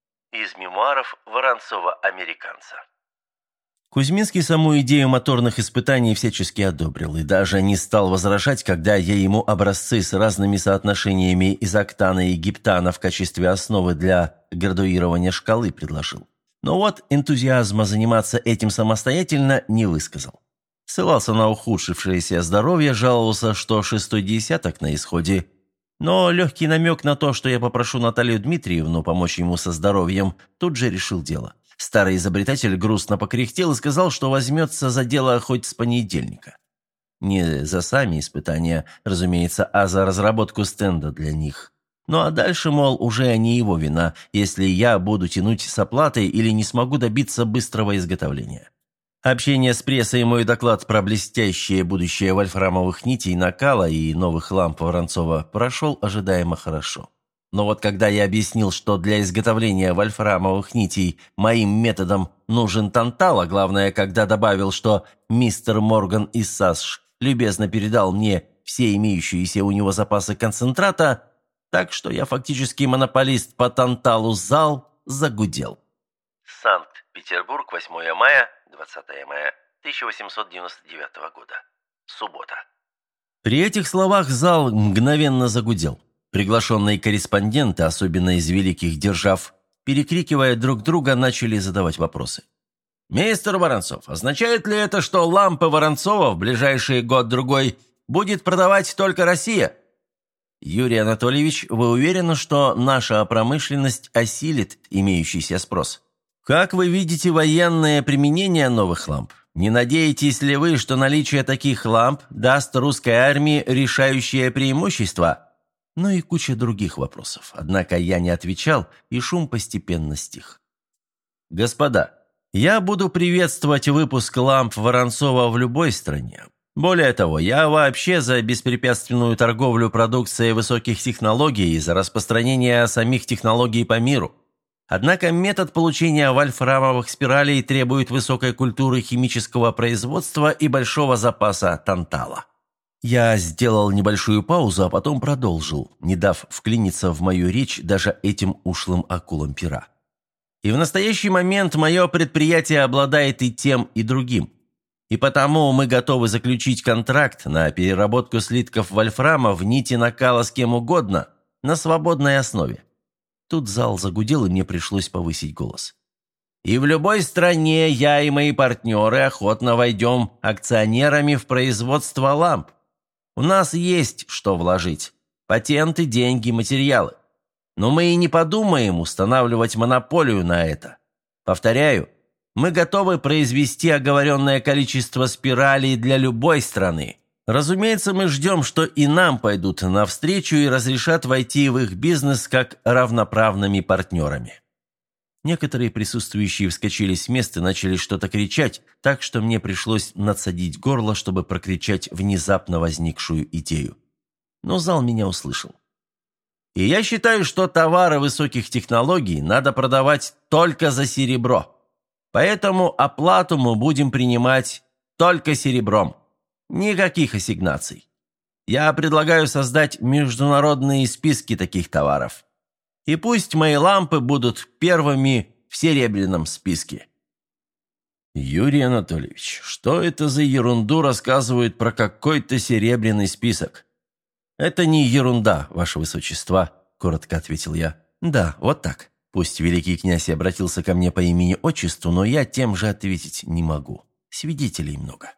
Из мемуаров Воронцова-американца. Кузьминский саму идею моторных испытаний всячески одобрил и даже не стал возражать, когда я ему образцы с разными соотношениями из октана и гептана в качестве основы для градуирования шкалы предложил. Но вот энтузиазма заниматься этим самостоятельно не высказал. Ссылался на ухудшившееся здоровье, жаловался, что шестой десяток на исходе. Но легкий намек на то, что я попрошу Наталью Дмитриевну помочь ему со здоровьем, тут же решил дело. Старый изобретатель грустно покряхтел и сказал, что возьмется за дело хоть с понедельника. Не за сами испытания, разумеется, а за разработку стенда для них. Ну а дальше, мол, уже не его вина, если я буду тянуть с оплатой или не смогу добиться быстрого изготовления. Общение с прессой и мой доклад про блестящее будущее вольфрамовых нитей накала и новых ламп Воронцова прошел ожидаемо хорошо. Но вот когда я объяснил, что для изготовления вольфрамовых нитей моим методом нужен тантал, а главное, когда добавил, что мистер Морган из САСШ любезно передал мне все имеющиеся у него запасы концентрата, так что я фактически монополист по танталу, зал загудел. Санкт-Петербург, восьмое мая, двадцатое мая тысяча восемьсот девяносто девятого года. Суббота. При этих словах зал мгновенно загудел. Приглашенные корреспонденты, особенно из великих держав, перекрикивая друг друга, начали задавать вопросы. «Мистер Воронцов, означает ли это, что лампы Воронцова в ближайший год-другой будет продавать только Россия?» «Юрий Анатольевич, вы уверены, что наша промышленность осилит имеющийся спрос? Как вы видите военное применение новых ламп? Не надеетесь ли вы, что наличие таких ламп даст русской армии решающее преимущество?» Ну и куча других вопросов. Однако я не отвечал, и шум постепенно стих. «Господа, я буду приветствовать выпуск ламп Воронцова в любой стране. Более того, я вообще за беспрепятственную торговлю продукцией высоких технологий и за распространение самих технологий по миру. Однако метод получения вольфрамовых спиралей требует высокой культуры химического производства и большого запаса тантала». Я сделал небольшую паузу, а потом продолжил, не дав вклиниться в мою речь даже этим ушлым акулам пера. И в настоящий момент мое предприятие обладает и тем, и другим. И потому мы готовы заключить контракт на переработку слитков вольфрама в нити накала с кем угодно на свободной основе. Тут зал загудел, и мне пришлось повысить голос. И в любой стране я и мои партнеры охотно войдем акционерами в производство ламп. У нас есть что вложить. Патенты, деньги, материалы. Но мы и не подумаем устанавливать монополию на это. Повторяю, мы готовы произвести оговоренное количество спиралей для любой страны. Разумеется, мы ждем, что и нам пойдут навстречу и разрешат войти в их бизнес как равноправными партнерами. Некоторые присутствующие вскочили с места и начали что-то кричать, так что мне пришлось надсадить горло, чтобы прокричать внезапно возникшую идею. Но зал меня услышал. И я считаю, что товары высоких технологий надо продавать только за серебро. Поэтому оплату мы будем принимать только серебром. Никаких ассигнаций. Я предлагаю создать международные списки таких товаров. И пусть мои лампы будут первыми в серебряном списке. Юрий Анатольевич, что это за ерунду рассказывают про какой-то серебряный список? Это не ерунда, ваше высочество, коротко ответил я. Да, вот так. Пусть великий князь и обратился ко мне по имени-отчеству, но я тем же ответить не могу. Свидетелей много.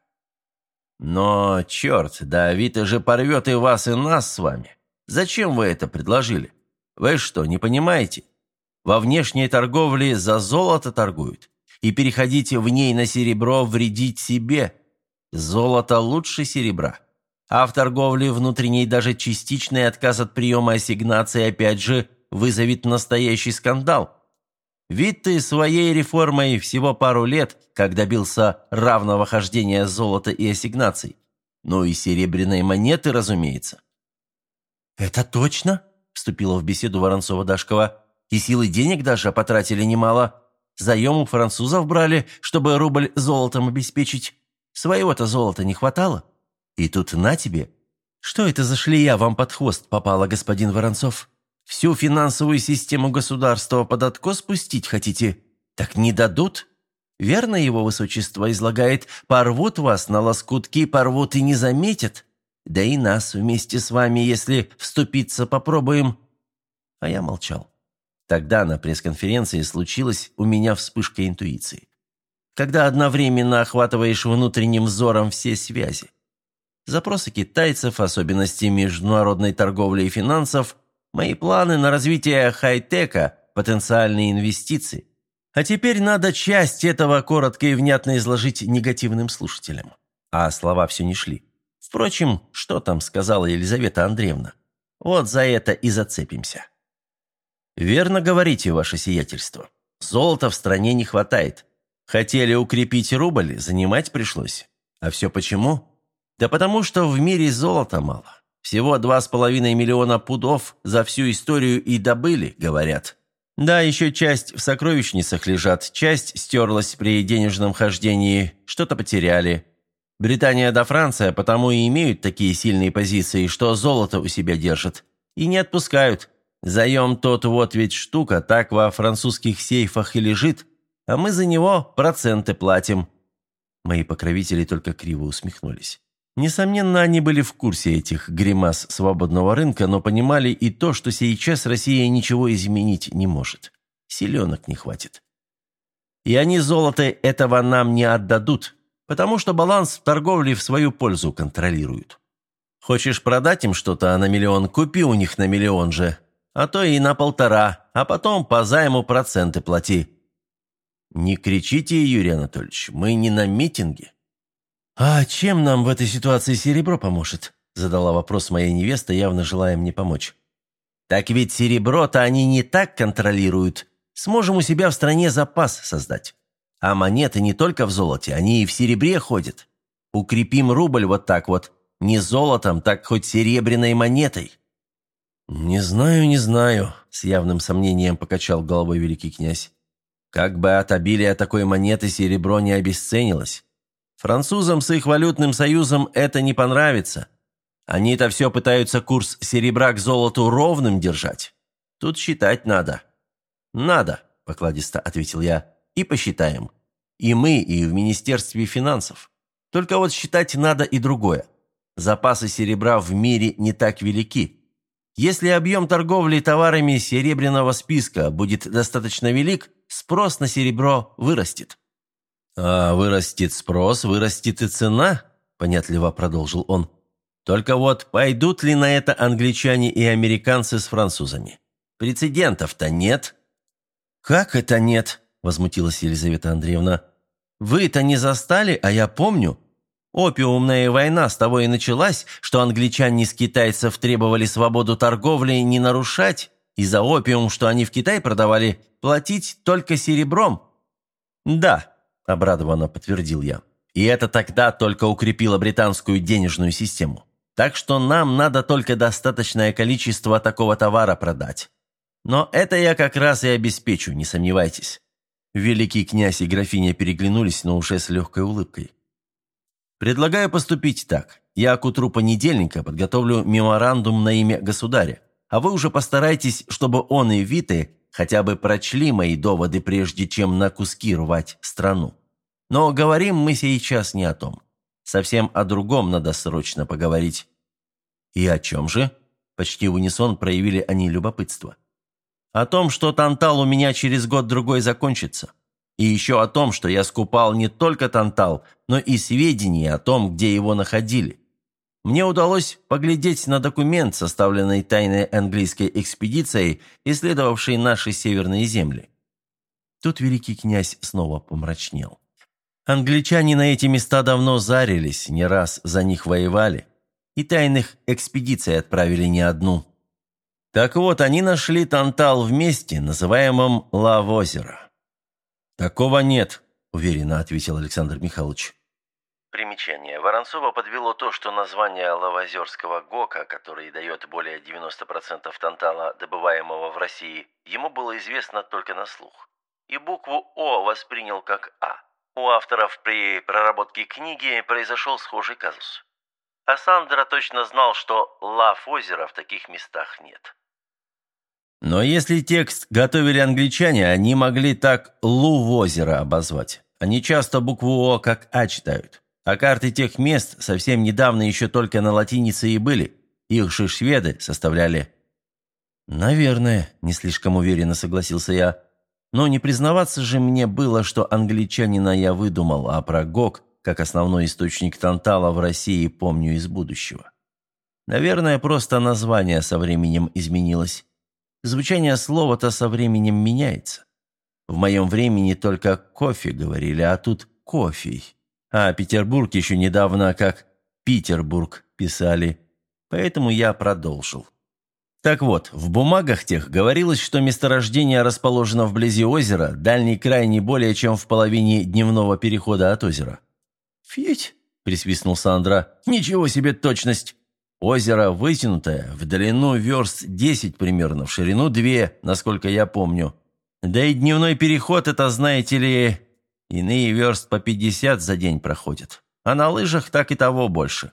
Но, черт, да Авито же порвет и вас, и нас с вами. Зачем вы это предложили? Вы что, не понимаете? Во внешней торговле за золото торгуют, и переходить в ней на серебро вредить себе. Золото лучше серебра. А в торговле внутренней даже частичный отказ от приема ассигнаций опять же вызовет настоящий скандал. Ведь ты своей реформой всего пару лет, как добился равного хождения золота и ассигнаций. Ну и серебряной монеты, разумеется. «Это точно?» – вступила в беседу Воронцова-Дашкова. «И силы денег даже потратили немало. Заем у французов брали, чтобы рубль золотом обеспечить. Своего-то золота не хватало. И тут на тебе. Что это за шлея вам под хвост попала, господин Воронцов? Всю финансовую систему государства под откос спустить хотите? Так не дадут? Верно его высочество излагает, порвут вас на лоскутки, порвут и не заметят. Да и нас вместе с вами, если вступиться попробуем». А я молчал. Тогда на пресс-конференции случилась у меня вспышка интуиции. Когда одновременно охватываешь внутренним взором все связи. Запросы китайцев, особенности международной торговли и финансов, мои планы на развитие хай-тека, потенциальные инвестиции. А теперь надо часть этого коротко и внятно изложить негативным слушателям. А слова все не шли. Впрочем, что там сказала Елизавета Андреевна? Вот за это и зацепимся. «Верно говорите, ваше сиятельство. Золота в стране не хватает. Хотели укрепить рубль, занимать пришлось. А все почему? Да потому что в мире золота мало. Всего два с половиной миллиона пудов за всю историю и добыли, говорят. Да, еще часть в сокровищницах лежат, часть стерлась при денежном хождении, что-то потеряли. Британия да Франция потому и имеют такие сильные позиции, что золото у себя держат. И не отпускают. Заем тот вот ведь штука, так во французских сейфах и лежит, а мы за него проценты платим». Мои покровители только криво усмехнулись. Несомненно, они были в курсе этих гримас свободного рынка, но понимали и то, что сейчас Россия ничего изменить не может. Силенок не хватит. И они золото этого нам не отдадут, потому что баланс в торговле в свою пользу контролируют. Хочешь продать им что-то на миллион, купи у них на миллион же, а то и на полтора, а потом по займу проценты плати. Не кричите, Юрий Анатольевич, мы не на митинге. «А чем нам в этой ситуации серебро поможет?» – задала вопрос моя невеста, явно желая мне помочь. «Так ведь серебро-то они не так контролируют. Сможем у себя в стране запас создать. А монеты не только в золоте, они и в серебре ходят. Укрепим рубль вот так вот. Не золотом, так хоть серебряной монетой». «Не знаю, не знаю», – с явным сомнением покачал головой великий князь. «Как бы от обилия такой монеты серебро не обесценилось. Французам с их валютным союзом это не понравится. Они-то все пытаются курс серебра к золоту ровным держать. Тут считать надо». «Надо», – покладисто ответил я, – «и посчитаем. И мы, и в Министерстве финансов. Только вот считать надо и другое. Запасы серебра в мире не так велики. Если объем торговли товарами серебряного списка будет достаточно велик, спрос на серебро вырастет». «А вырастет спрос, вырастет и цена», – понятливо продолжил он. «Только вот пойдут ли на это англичане и американцы с французами? Прецедентов-то нет». «Как это нет?» – возмутилась Елизавета Андреевна. «Вы-то не застали, а я помню. Опиумная война с того и началась, что англичане с китайцев требовали свободу торговли не нарушать, И за опиум, что они в Китай продавали, платить только серебром?» «Да», – обрадованно подтвердил я. «И это тогда только укрепило британскую денежную систему. Так что нам надо только достаточное количество такого товара продать. Но это я как раз и обеспечу, не сомневайтесь». Великий князь и графиня переглянулись, но уже с легкой улыбкой. «Предлагаю поступить так. Я к утру понедельника подготовлю меморандум на имя государя, а вы уже постарайтесь, чтобы он и Виты хотя бы прочли мои доводы, прежде чем на куски рвать страну. Но говорим мы сейчас не о том. Совсем о другом надо срочно поговорить». «И о чем же?» Почти в унисон проявили они любопытство. «О том, что тантал у меня через год-другой закончится. И еще о том, что я скупал не только тантал, но и сведения о том, где его находили. Мне удалось поглядеть на документ, составленный тайной английской экспедицией, исследовавшей наши северные земли». Тут великий князь снова помрачнел. Англичане на эти места давно зарились, не раз за них воевали, и тайных экспедиций отправили не одну. Так вот, они нашли тантал в месте, называемом Лав-озеро. «Такого нет», – уверенно ответил Александр Михайлович. Примечание. Воронцова подвело то, что название лавозерского ГОКа, который дает более девяноста процентов тантала, добываемого в России, ему было известно только на слух. И букву «О» воспринял как «А». У авторов при проработке книги произошел схожий казус. А Сандра точно знал, что Лав-озера в таких местах нет. Но если текст готовили англичане, они могли так Лу-озеро обозвать. Они часто букву «О» как «А» читают. А карты тех мест совсем недавно еще только на латинице и были. Их же шведы составляли. «Наверное», – не слишком уверенно согласился я. Но не признаваться же мне было, что англичанина я выдумал, а про ГОК, как основной источник тантала в России, помню из будущего. Наверное, просто название со временем изменилось. Звучание слова-то со временем меняется. В моем времени только «кофе» говорили, а тут «кофей». А Петербург еще недавно как «Питербург» писали. Поэтому я продолжил. Так вот, в бумагах тех говорилось, что месторождение расположено вблизи озера, дальний край не более чем в половине дневного перехода от озера. «Фить!» – присвистнул Сандра. «Ничего себе точность! Озеро вытянутое, в длину верст десять примерно, в ширину две, насколько я помню. Да и дневной переход – это, знаете ли, иные верст по пятьдесят за день проходят, а на лыжах так и того больше».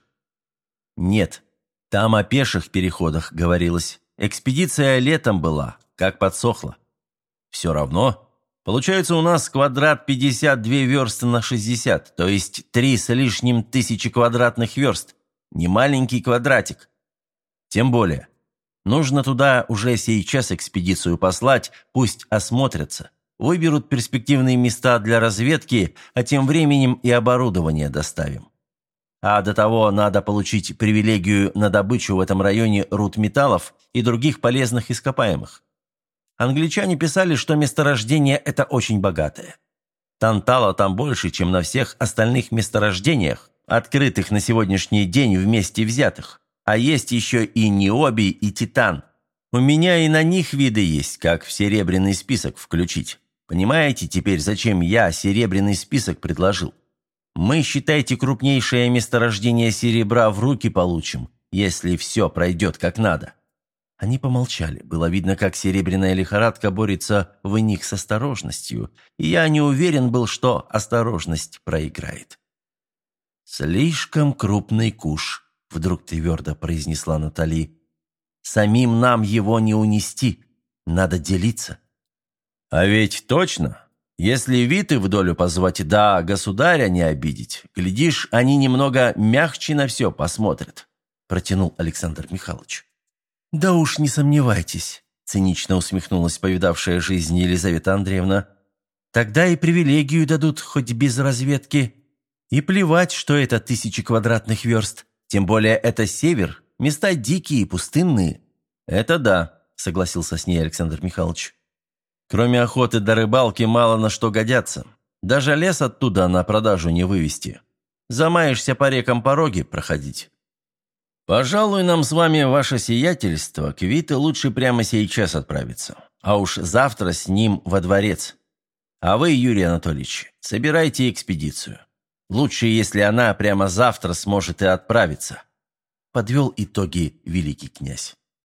«Нет, там о пеших переходах говорилось. Экспедиция летом была, как подсохла». «Все равно. Получается, у нас квадрат пятьдесят две версты на шестьдесят, то есть три с лишним тысячи квадратных верст. Не маленький квадратик. Тем более, нужно туда уже сейчас экспедицию послать, пусть осмотрятся, выберут перспективные места для разведки, а тем временем и оборудование доставим. А до того надо получить привилегию на добычу в этом районе руд металлов и других полезных ископаемых. Англичане писали, что месторождение это очень богатое. Тантала там больше, чем на всех остальных месторождениях, открытых на сегодняшний день вместе взятых. А есть еще и ниобий, и титан. У меня и на них виды есть, как в серебряный список включить. Понимаете теперь, зачем я серебряный список предложил? Мы, считайте, крупнейшее месторождение серебра в руки получим, если все пройдет как надо». Они помолчали. Было видно, как серебряная лихорадка борется в них с осторожностью, и я не уверен был, что осторожность проиграет. «Слишком крупный куш», — вдруг твердо произнесла Натали. «Самим нам его не унести. Надо делиться». «А ведь точно. Если Виты в долю позвать, да государя не обидеть, глядишь, они немного мягче на все посмотрят», — протянул Александр Михайлович. «Да уж не сомневайтесь», — цинично усмехнулась повидавшая жизнь Елизавета Андреевна. «Тогда и привилегию дадут хоть без разведки. И плевать, что это тысячи квадратных верст. Тем более это север, места дикие и пустынные». «Это да», — согласился с ней Александр Михайлович. «Кроме охоты до рыбалки мало на что годятся. Даже лес оттуда на продажу не вывести. Замаешься по рекам пороги проходить». «Пожалуй, нам с вами, ваше сиятельство, к Вите лучше прямо сейчас отправиться, а уж завтра с ним во дворец. А вы, Юрий Анатольевич, собирайте экспедицию. Лучше, если она прямо завтра сможет и отправиться», – подвел итоги великий князь.